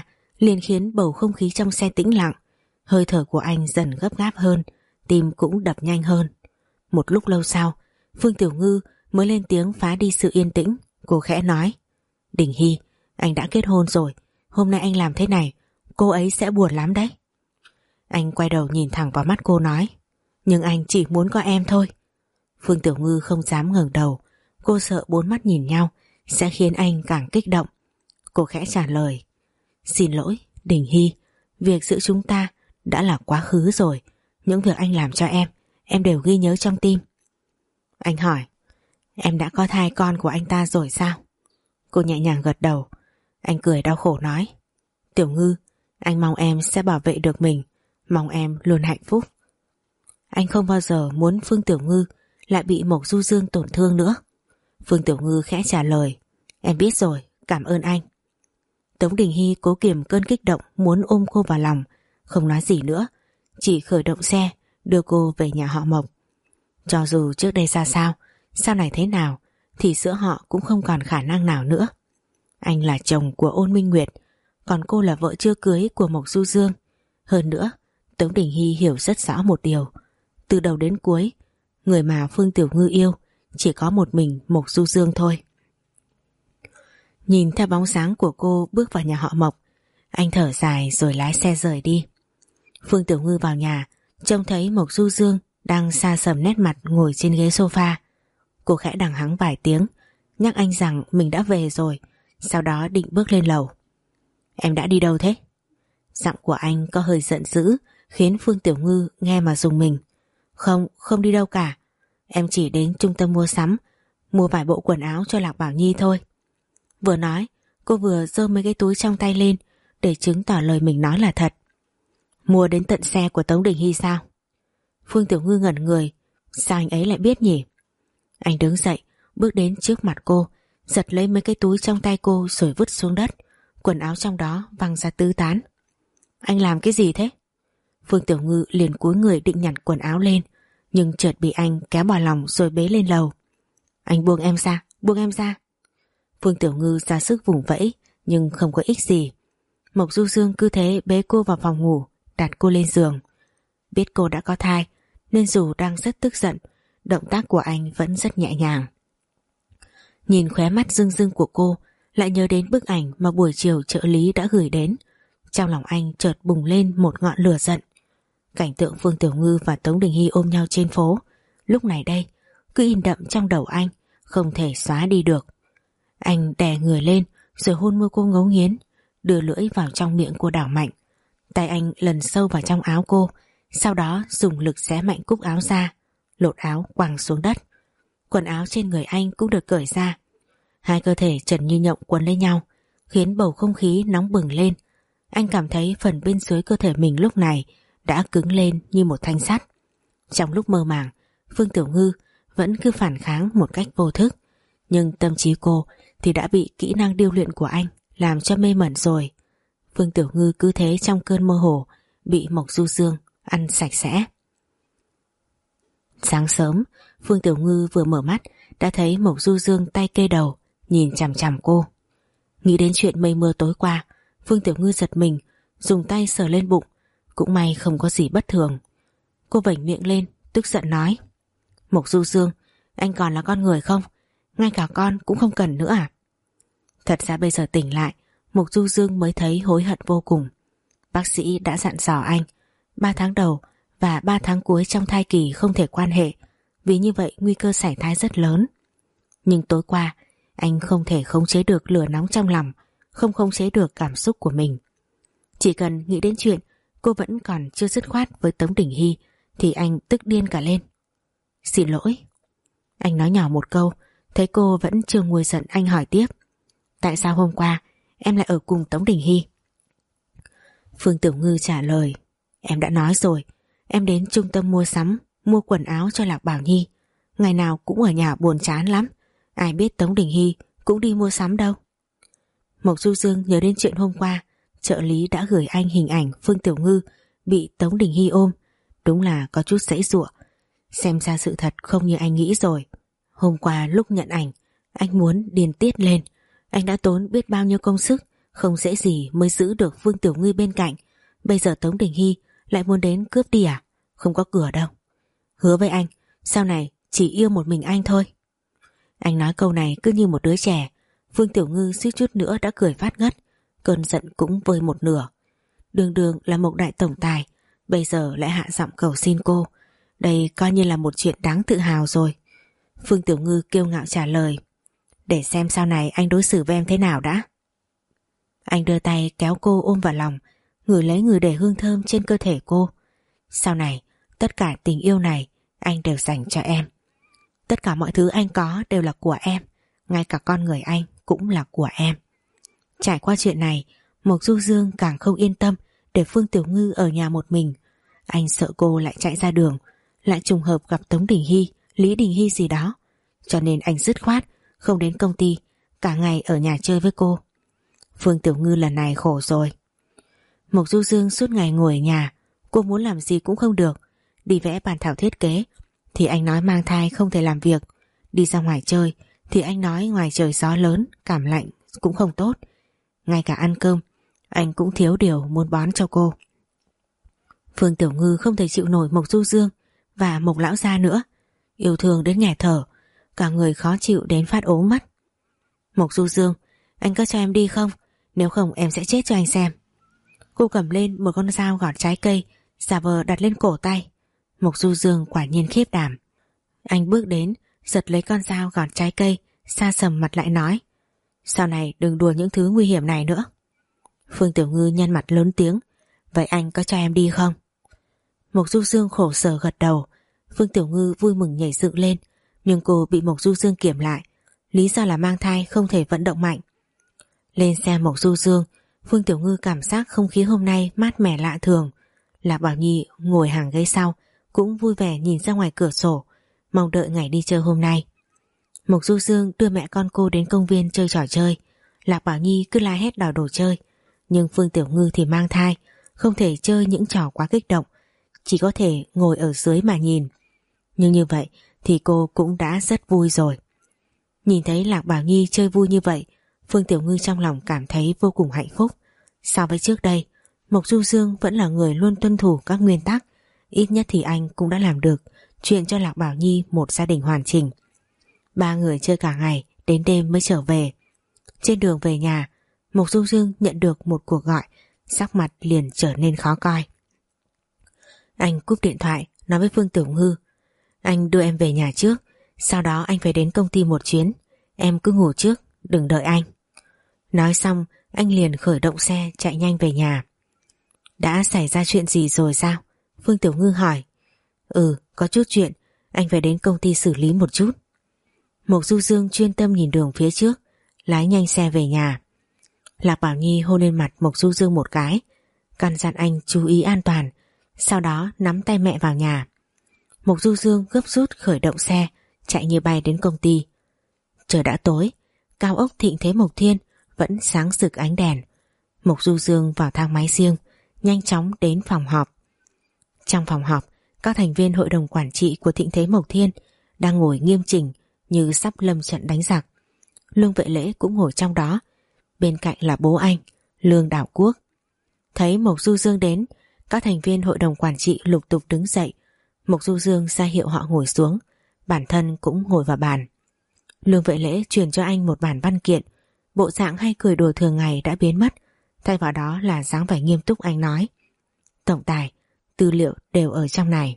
[SPEAKER 1] liền khiến bầu không khí trong xe tĩnh lặng. Hơi thở của anh dần gấp gáp hơn, tim cũng đập nhanh hơn. Một lúc lâu sau, Phương Tiểu Ngư mới lên tiếng phá đi sự yên tĩnh. Cô khẽ nói: Đình Hy, anh đã kết hôn rồi, hôm nay anh làm thế này, cô ấy sẽ buồn lắm đấy. Anh quay đầu nhìn thẳng vào mắt cô nói: Nhưng anh chỉ muốn có em thôi. Phương Tiểu Ngư không dám ngẩng đầu, cô sợ bốn mắt nhìn nhau sẽ khiến anh càng kích động. Cô khẽ trả lời: Xin lỗi Đình Hy, việc giữa chúng ta đã là quá khứ rồi. Những việc anh làm cho em, em đều ghi nhớ trong tim. Anh hỏi: Em đã có thai con của anh ta rồi sao? Cô nhẹ nhàng gật đầu. Anh cười đau khổ nói: Tiểu Ngư, anh mong em sẽ bảo vệ được mình, mong em luôn hạnh phúc. Anh không bao giờ muốn Phương Tiểu Ngư lại bị Mộc Du Dương tổn thương nữa. Phương Tiểu Ngư khẽ trả lời: Em biết rồi, cảm ơn anh. Tống Đình Hy cố kiềm cơn kích động muốn ôm cô vào lòng, không nói gì nữa, chỉ khởi động xe đưa cô về nhà họ Mộc. Cho dù trước đây ra sao, sau này thế nào, thì giữa họ cũng không còn khả năng nào nữa. Anh là chồng của Ôn Minh Nguyệt, còn cô là vợ chưa cưới của Mộc Du Dương. Hơn nữa, Tống Đình Hy hiểu rất rõ một điều: từ đầu đến cuối, người mà Phương Tiểu Ngư yêu chỉ có một mình Mộc Du Dương thôi. Nhìn theo bóng dáng của cô bước vào nhà họ Mộc, anh thở dài rồi lái xe rời đi. Phương Tiểu Ngư vào nhà, trông thấy Mộc Du Dương đang sa sầm nét mặt ngồi trên ghế sofa. Cô khẽ đằng hắng vài tiếng, nhắc anh rằng mình đã về rồi, sau đó định bước lên lầu. Em đã đi đâu thế? Giọng của anh có hơi giận dữ, khiến Phương Tiểu Ngư nghe mà rùng mình. Không, không đi đâu cả. Em chỉ đến trung tâm mua sắm, mua vài bộ quần áo cho Lạc Bảo Nhi thôi. Vừa nói, cô vừa giơ mấy cái túi trong tay lên để chứng tỏ lời mình nói là thật. Mua đến tận xe của Tống Đình Hy sao? Phương Tiểu Ngư ngẩn người. Sao anh ấy lại biết nhỉ? Anh đứng dậy, bước đến trước mặt cô, giật lấy mấy cái túi trong tay cô rồi vứt xuống đất. Quần áo trong đó văng ra tứ tán. Anh làm cái gì thế? Phương Tiểu Ngư liền cúi người định nhặt quần áo lên, nhưng chợt bị anh kéo vào lòng rồi bế lên lầu. Anh buông em ra, buông em ra. Phương Tiểu Ngư ra sức vùng vẫy nhưng không có ích gì. Mộc Du Dương cứ thế bế cô vào phòng ngủ, đặt cô lên giường. Biết cô đã có thai nên dù đang rất tức giận, động tác của anh vẫn rất nhẹ nhàng. Nhìn khóe mắt rưng rưng của cô, lại nhớ đến bức ảnh mà buổi chiều trợ lý đã gửi đến. Trong lòng anh chợt bùng lên một ngọn lửa giận. Cảnh tượng Phương Tiểu Ngư và Tống Đình Hy ôm nhau trên phố, lúc này đây cứ in đậm trong đầu anh, không thể xóa đi được. Anh đè người lên rồi hôn môi cô ngấu nghiến, đưa lưỡi vào trong miệng cô đảo mạnh. Tay anh lần sâu vào trong áo cô, sau đó dùng lực xé mạnh cúc áo ra, lột áo quẳng xuống đất. Quần áo trên người anh cũng được cởi ra. Hai cơ thể trần như nhộng quấn lấy nhau, khiến bầu không khí nóng bừng lên. Anh cảm thấy phần bên dưới cơ thể mình lúc này đã cứng lên như một thanh sắt. Trong lúc mơ màng, Phương Tiểu Ngư vẫn cứ phản kháng một cách vô thức, nhưng tâm trí cô thì đã bị kỹ năng điêu luyện của anh làm cho mê mẩn rồi. Phương Tiểu Ngư cứ thế trong cơn mơ hồ bị Mộc Du Dương ăn sạch sẽ. Sáng sớm, Phương Tiểu Ngư vừa mở mắt đã thấy Mộc Du Dương tay kê đầu nhìn chằm chằm cô. Nghĩ đến chuyện mây mưa tối qua, Phương Tiểu Ngư giật mình, dùng tay sờ lên bụng. Cũng may không có gì bất thường. Cô vểnh miệng lên, tức giận nói: Mộc Du Dương, anh còn là con người không? Ngay cả con cũng không cần nữa à? Thật ra bây giờ tỉnh lại, Mộc Du Dương mới thấy hối hận vô cùng. Bác sĩ đã dặn dò anh, ba tháng đầu và ba tháng cuối trong thai kỳ không thể quan hệ, vì như vậy nguy cơ sảy thai rất lớn. Nhưng tối qua, anh không thể khống chế được lửa nóng trong lòng, không khống chế được cảm xúc của mình. Chỉ cần nghĩ đến chuyện cô vẫn còn chưa dứt khoát với Tống Đình Hy thì anh tức điên cả lên. Xin lỗi. Anh nói nhỏ một câu, thấy cô vẫn chưa nguôi giận, anh hỏi tiếp: Tại sao hôm qua em lại ở cùng Tống Đình Hy? Phương Tiểu Ngư trả lời: Em đã nói rồi, em đến trung tâm mua sắm, mua quần áo cho Lạc Bảo Nhi. Ngày nào cũng ở nhà buồn chán lắm, ai biết Tống Đình Hy cũng đi mua sắm đâu. Mộc Du Dương nhớ đến chuyện hôm qua, trợ lý đã gửi anh hình ảnh Phương Tiểu Ngư bị Tống Đình Hy ôm. Đúng là có chút giãy giụa. Xem ra sự thật không như anh nghĩ rồi. Hôm qua lúc nhận ảnh, anh muốn điên tiết lên. Anh đã tốn biết bao nhiêu công sức Không dễ gì mới giữ được Vương Tiểu Ngư bên cạnh. Bây giờ Tống Đình Hy lại muốn đến cướp đi à? Không có cửa đâu. Hứa với anh, sau này chỉ yêu một mình anh thôi. Anh nói câu này cứ như một đứa trẻ. Vương Tiểu Ngư suýt chút nữa đã cười phát ngất. Cơn giận cũng vơi một nửa. Đường đường là một đại tổng tài, bây giờ lại hạ giọng cầu xin cô. Đây coi như là một chuyện đáng tự hào rồi. Vương Tiểu Ngư kiêu ngạo trả lời. Để xem sau này anh đối xử với em thế nào đã. Anh đưa tay kéo cô ôm vào lòng, ngửi lấy người để hương thơm trên cơ thể cô. Sau này, tất cả tình yêu này anh đều dành cho em. Tất cả mọi thứ anh có đều là của em, ngay cả con người anh cũng là của em. Trải qua chuyện này, Mộc Du Dương càng không yên tâm để Phương Tiểu Ngư ở nhà một mình. Anh sợ cô lại chạy ra đường, lại trùng hợp gặp Tống Đình Hy, Lý Đình Hy gì đó. Cho nên anh dứt khoát không đến công ty, cả ngày ở nhà chơi với cô. Phương Tiểu Ngư lần này khổ rồi. Mộc Du Dương suốt ngày ngồi ở nhà, cô muốn làm gì cũng không được. Đi vẽ bản thảo thiết kế thì anh nói mang thai không thể làm việc. Đi ra ngoài chơi thì anh nói ngoài trời gió lớn, cảm lạnh cũng không tốt. Ngay cả ăn cơm anh cũng thiếu điều muốn bón cho cô. Phương Tiểu Ngư không thể chịu nổi Mộc Du Dương và Mộc Lão Gia nữa. Yêu thương đến nghẹt thở, cả người khó chịu đến phát ốm mất. Mộc Du Dương, anh có cho em đi không? Nếu không em sẽ chết cho anh xem. Cô cầm lên một con dao gọt trái cây, giả vờ đặt lên cổ tay. Mộc Du Dương quả nhiên khiếp đảm. Anh bước đến, giật lấy con dao gọt trái cây, sa sầm mặt lại nói. Sau này đừng đùa những thứ nguy hiểm này nữa. Phương Tiểu Ngư nhăn mặt lớn tiếng. Vậy anh có cho em đi không? Mộc Du Dương khổ sở gật đầu. Phương Tiểu Ngư vui mừng nhảy dựng lên, nhưng cô bị Mộc Du Dương kiểm lại. Lý do là mang thai không thể vận động mạnh. Lên xe Mộc Du Dương, Phương Tiểu Ngư cảm giác không khí hôm nay mát mẻ lạ thường. Lạc Bảo Nhi ngồi hàng ghế sau cũng vui vẻ nhìn ra ngoài cửa sổ, mong đợi ngày đi chơi hôm nay. Mộc Du Dương đưa mẹ con cô đến công viên chơi trò chơi. Lạc Bảo Nhi cứ la hét đòi đồ chơi, nhưng Phương Tiểu Ngư thì mang thai, không thể chơi những trò quá kích động, chỉ có thể ngồi ở dưới mà nhìn. Nhưng như vậy thì cô cũng đã rất vui rồi. Nhìn thấy Lạc Bảo Nhi chơi vui như vậy, Phương Tiểu Ngư trong lòng cảm thấy vô cùng hạnh phúc. So với trước đây, Mộc Du Dương vẫn là người luôn tuân thủ các nguyên tắc. Ít nhất thì anh cũng đã làm được chuyện cho Lạc Bảo Nhi một gia đình hoàn chỉnh. Ba người chơi cả ngày, đến đêm mới trở về. Trên đường về nhà, Mộc Du Dương nhận được một cuộc gọi, sắc mặt liền trở nên khó coi. Anh cúp điện thoại, nói với Phương Tiểu Ngư. Anh đưa em về nhà trước, sau đó anh phải đến công ty một chuyến. Em cứ ngủ trước, đừng đợi anh. Nói xong, anh liền khởi động xe chạy nhanh về nhà. Đã xảy ra chuyện gì rồi sao? Phương Tiểu Ngư hỏi. Ừ, có chút chuyện, anh phải đến công ty xử lý một chút. Mộc Du Dương chuyên tâm nhìn đường phía trước, lái nhanh xe về nhà. Lạc Bảo Nhi hôn lên mặt Mộc Du Dương một cái, căn dặn anh chú ý an toàn, sau đó nắm tay mẹ vào nhà. Mộc Du Dương gấp rút khởi động xe, chạy như bay đến công ty. Trời đã tối, cao ốc Thịnh Thế Mộc Thiên vẫn sáng rực ánh đèn. Mộc Du Dương vào thang máy riêng, nhanh chóng đến phòng họp. Trong phòng họp, các thành viên hội đồng quản trị của Thịnh Thế Mộc Thiên đang ngồi nghiêm chỉnh như sắp lâm trận đánh giặc. Lương Vệ Lễ cũng ngồi trong đó, bên cạnh là bố anh, Lương Đảo Quốc. Thấy Mộc Du Dương đến, các thành viên hội đồng quản trị lục tục đứng dậy. Mộc Du Dương ra hiệu họ ngồi xuống, bản thân cũng ngồi vào bàn. Lương Vệ Lễ truyền cho anh một bản văn kiện, bộ dạng hay cười đùa thường ngày đã biến mất, thay vào đó là dáng vẻ nghiêm túc. Anh nói: Tổng tài, tư liệu đều ở trong này.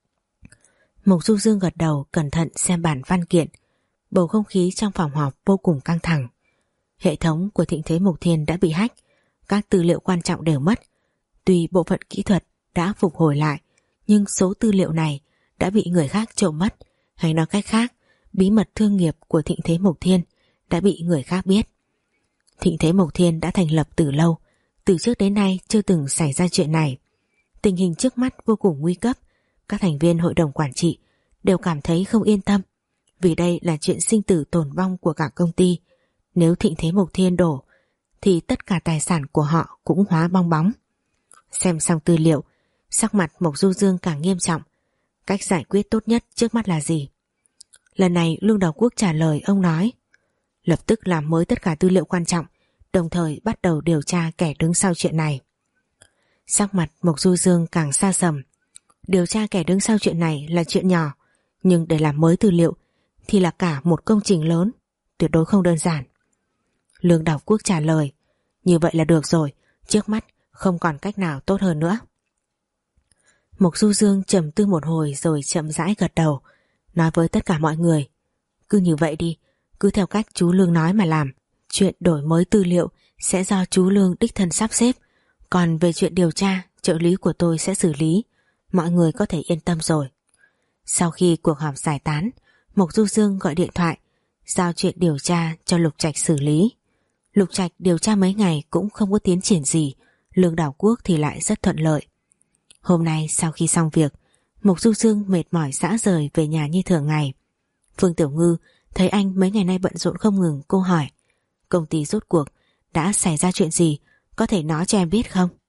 [SPEAKER 1] Mộc Du Dương gật đầu cẩn thận xem bản văn kiện. Bầu không khí trong phòng họp vô cùng căng thẳng. Hệ thống của Thịnh Thế Mộc Thiên đã bị hack, các tư liệu quan trọng đều mất. Tuy bộ phận kỹ thuật đã phục hồi lại, nhưng số tư liệu này đã bị người khác trộm mất, hay nói cách khác, bí mật thương nghiệp của Thịnh Thế Mộc Thiên đã bị người khác biết. Thịnh Thế Mộc Thiên đã thành lập từ lâu, từ trước đến nay chưa từng xảy ra chuyện này. Tình hình trước mắt vô cùng nguy cấp, các thành viên hội đồng quản trị đều cảm thấy không yên tâm, vì đây là chuyện sinh tử tồn vong của cả công ty. Nếu Thịnh Thế Mộc Thiên đổ, thì tất cả tài sản của họ cũng hóa bong bóng. Xem xong tư liệu, sắc mặt Mộc Du Dương càng nghiêm trọng. Cách giải quyết tốt nhất trước mắt là gì? Lần này Lương Đảo Quốc trả lời. Ông nói: lập tức làm mới tất cả tư liệu quan trọng, đồng thời bắt đầu điều tra kẻ đứng sau chuyện này. Sắc mặt Mộc Du Dương càng xa sầm. Điều tra kẻ đứng sau chuyện này là chuyện nhỏ, nhưng để làm mới tư liệu thì là cả một công trình lớn, tuyệt đối không đơn giản. Lương Đảo Quốc trả lời, như vậy là được rồi, trước mắt không còn cách nào tốt hơn nữa. Mộc Du Dương trầm tư một hồi rồi chậm rãi gật đầu, nói với tất cả mọi người, cứ như vậy đi, cứ theo cách chú Lương nói mà làm. Chuyện đổi mới tư liệu sẽ do chú Lương đích thân sắp xếp, còn về chuyện điều tra, trợ lý của tôi sẽ xử lý, mọi người có thể yên tâm rồi. Sau khi cuộc họp giải tán, Mộc Du Dương gọi điện thoại giao chuyện điều tra cho Lục Trạch xử lý. Lục Trạch điều tra mấy ngày cũng không có tiến triển gì, Lương Đảo Quốc thì lại rất thuận lợi. Hôm nay sau khi xong việc, Mộc Du Dương mệt mỏi rã rời về nhà như thường ngày. Phương Tiểu Ngư thấy anh mấy ngày nay bận rộn không ngừng, cô hỏi, công ty rốt cuộc đã xảy ra chuyện gì, có thể nói cho em biết không?